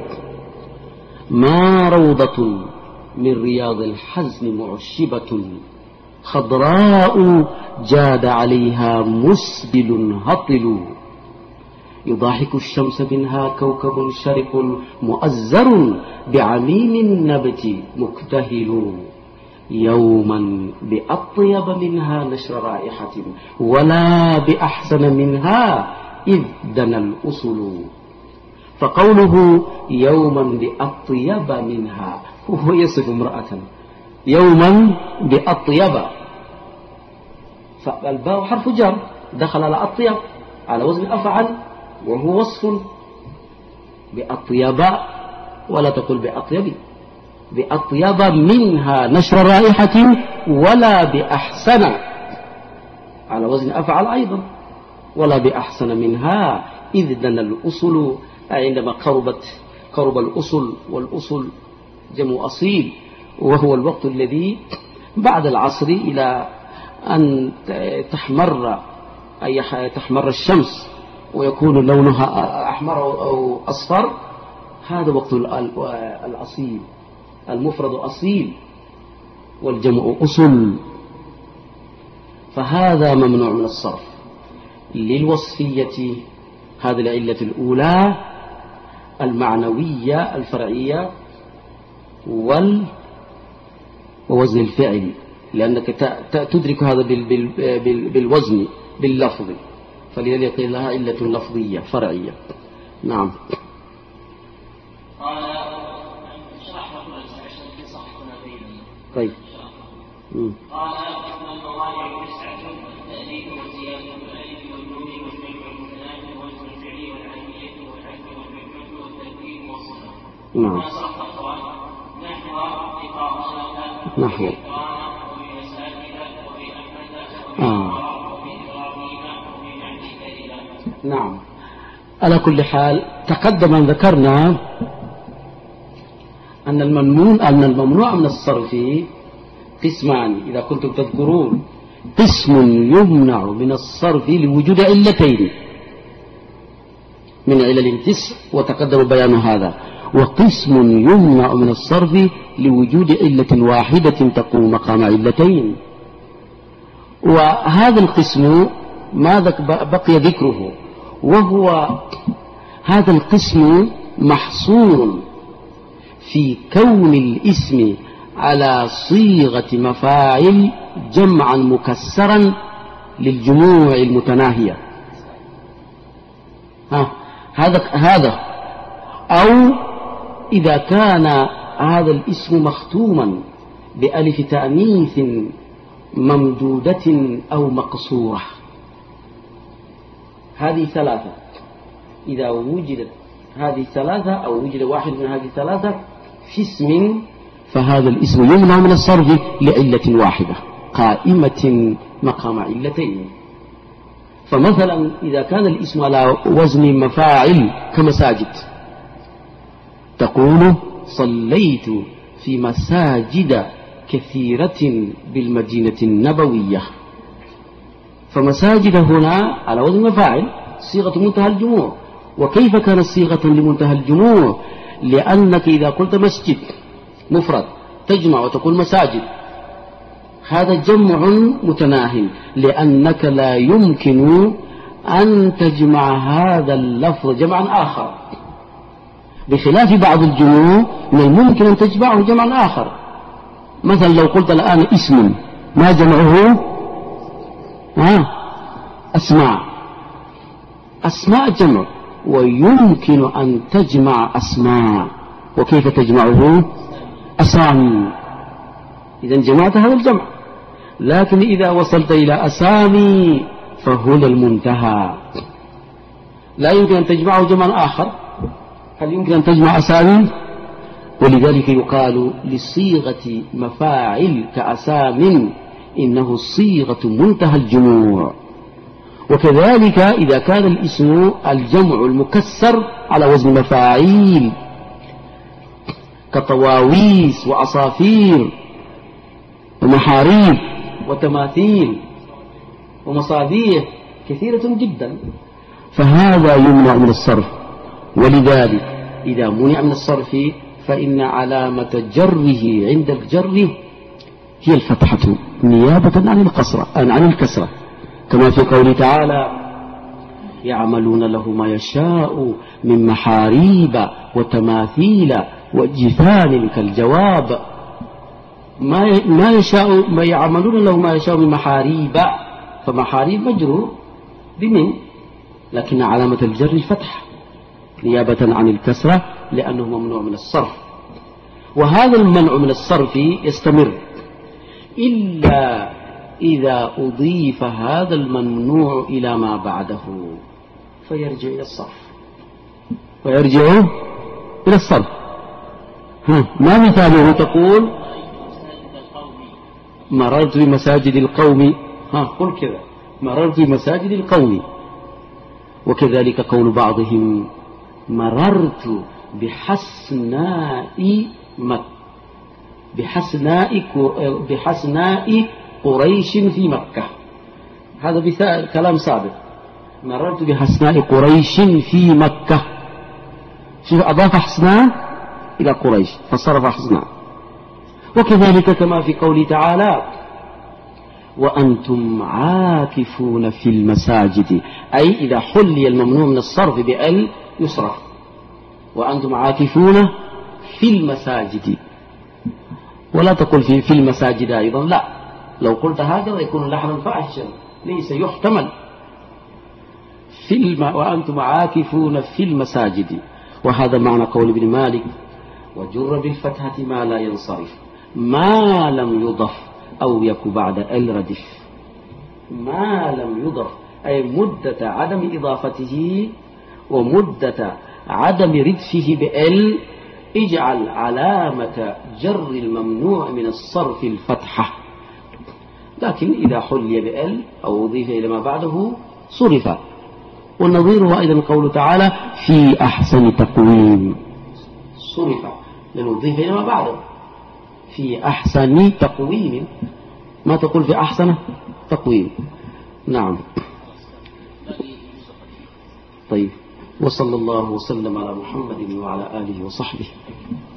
ما روضة من رياض الحزن معشبة خضراء جاد عليها مسبل هطل، يضاحك الشمس منها كوكب شرق مؤزر بعميم النبت مكتهل، يوما بأطيب منها نشر رائحة ولا بأحسن منها إذ دنا الأصل. فقوله يوما بأطيب منها هو يصف امرأة يوما بأطيب، فالباء حرف جر دخل على أطيب على وزن أفعل وهو وصف. بأطيب ولا تقول بأطيب، بأطيب منها نشر رائحة، ولا بأحسن على وزن أفعل أيضا، ولا بأحسن منها، إذ دنا الأصل عندما قربت قرب الأصل، والأصل جمع أصيل، وهو الوقت الذي بعد العصر إلى أن تحمر أي تحمر الشمس ويكون لونها أحمر أو أصفر، هذا وقت الأصيل. المفرد أصيل والجمع أصل، فهذا ممنوع من الصرف للوصفية. هذه العلة الأولى المعنوية الفرعية ووزن الفعل، لأنك تدرك هذا بالوزن باللفظ، فلذلك قيل لها علة لفظية فرعية. نعم. قال شرح لكم عشان في صحتنا بيني. طيب. قال أن الموانع تسعة: التأليف والزيادة والألف والنون والجمع والكلام والوزن الفعلي والعلمية والعزم والحكمة والتركيب والصفة. نعم. ما صرف القرآن نحو إقامة نحو ومن مساجد ومن أحمد آه. ومن إبراهيم ومن عبد. نعم. على كل حال تقدم أن ذكرنا أن الممنوع أن الممنوع من الصرف قسمان، إذا كنتم تذكرون: قسم يمنع من الصرف لوجود علتين من علل تسع، وتقدم بيان هذا، وقسم يمنع من الصرف لوجود علة واحدة تقوم مقام علتين. وهذا القسم ماذا بقي ذكره، وهو هذا القسم محصور في كون الاسم على صيغة مفاعل جمعا مكسرا للجموع المتناهية. ها هذا هذا أو إذا كان هذا الاسم مختوما بألف تأنيث ممدودة أو مقصورة. هذه ثلاثة، إذا وجدت هذه الثلاثة أو وجد واحد من هذه الثلاثة في اسم، فهذا الاسم يمنع من الصرف لعلة واحدة قائمة مقام علتين. فمثلا إذا كان الاسم على وزن مفاعل كمساجد، تقول: صليت في مساجد كثيرة بالمدينة النبوية. فمساجد هنا على وزن مفاعل صيغة منتهى الجموع. وكيف كانت صيغة لمنتهى الجموع؟ لأنك إذا قلت مسجد مفرد تجمع وتقول مساجد، هذا جمع متناهٍ، لأنك لا يمكن أن تجمع هذا اللفظ جمعا آخر، بخلاف بعض الجموع من الممكن أن تجمعه جمعا آخر. مثلا لو قلت الآن اسم، ما جمعه؟ ها أسماء. أسماء جمع، ويمكن أن تجمع أسماء. وكيف تجمعه؟ أسامي. إذن جمعت هذا الجمع. لكن إذا وصلت إلى أسامي فهنا المنتهى، لا يمكن أن تجمعه جمعا آخر. هل يمكن أن تجمع أسامي؟ ولذلك يقال لصيغة مفاعل كأسام إنه صيغة منتهى الجموع. وكذلك إذا كان الاسم الجمع المكسر على وزن مفاعيل كطواويس وعصافير ومحاريب وتماثيل ومصابيح كثيرة جدا، فهذا يمنع من الصرف. ولذلك إذا منع من الصرف فإن علامة جره عند الجر هي الفتحة نيابة عن القصرة عن الكسرة، كما في قوله تعالى: يعملون له ما يشاء من محاريب وتماثيل وجفان كالجواب. ما ما يشاء ما يعملون له ما يشاء من محاريب، فمحاريب مجرور بمن، لكن علامة الجر الفتح نيابة عن الكسرة لأنه ممنوع من الصرف. وهذا المنع من الصرف يستمر إلا إذا أضيف هذا الممنوع إلى ما بعده فيرجع إلى الصرف ويرجع إلى الصرف. ها ما مثاله؟ تقول مررت بمساجد القوم، ها قل كذا مررت بمساجد القوم. وكذلك قول بعضهم مررت بحسناء مكة، بحسناء بحسناء قريش في مكة، هذا مثال كلام سابق. مررت بحسناء قريش في مكة، شوف أضاف حسناء إلى قريش فصرف حسناء. وكذلك كما في قوله تعالى وأنتم عاكفون في المساجد، أي إذا حلي الممنوع من الصرف بأل يصرف. وأنتم عاكفون في المساجد، ولا تقل في, في المساجد أيضا، لا، لو قلت هكذا يكون لحنا فاحشا ليس يحتمل. في الم... وأنتم عاكفون في المساجد، وهذا معنى قول ابن مالك وجر بالفتحة ما لا ينصرف ما لم يضف أو يك بعد ال ردف. ما لم يضف أي مدة عدم إضافته ومدة عدم ردفه بال، اجعل علامة جر الممنوع من الصرف الفتحة، لكن إذا حلي بال أو أضيف إلى ما بعده صرف. والنظير هو أيضا قول تعالى في أحسن تقويم، صرف لأنه أضيف إلى ما بعده في أحسن تقويم، ما تقول في أحسن تقويم. نعم. طيب، وصلى الله وسلم على محمد وعلى آله وصحبه.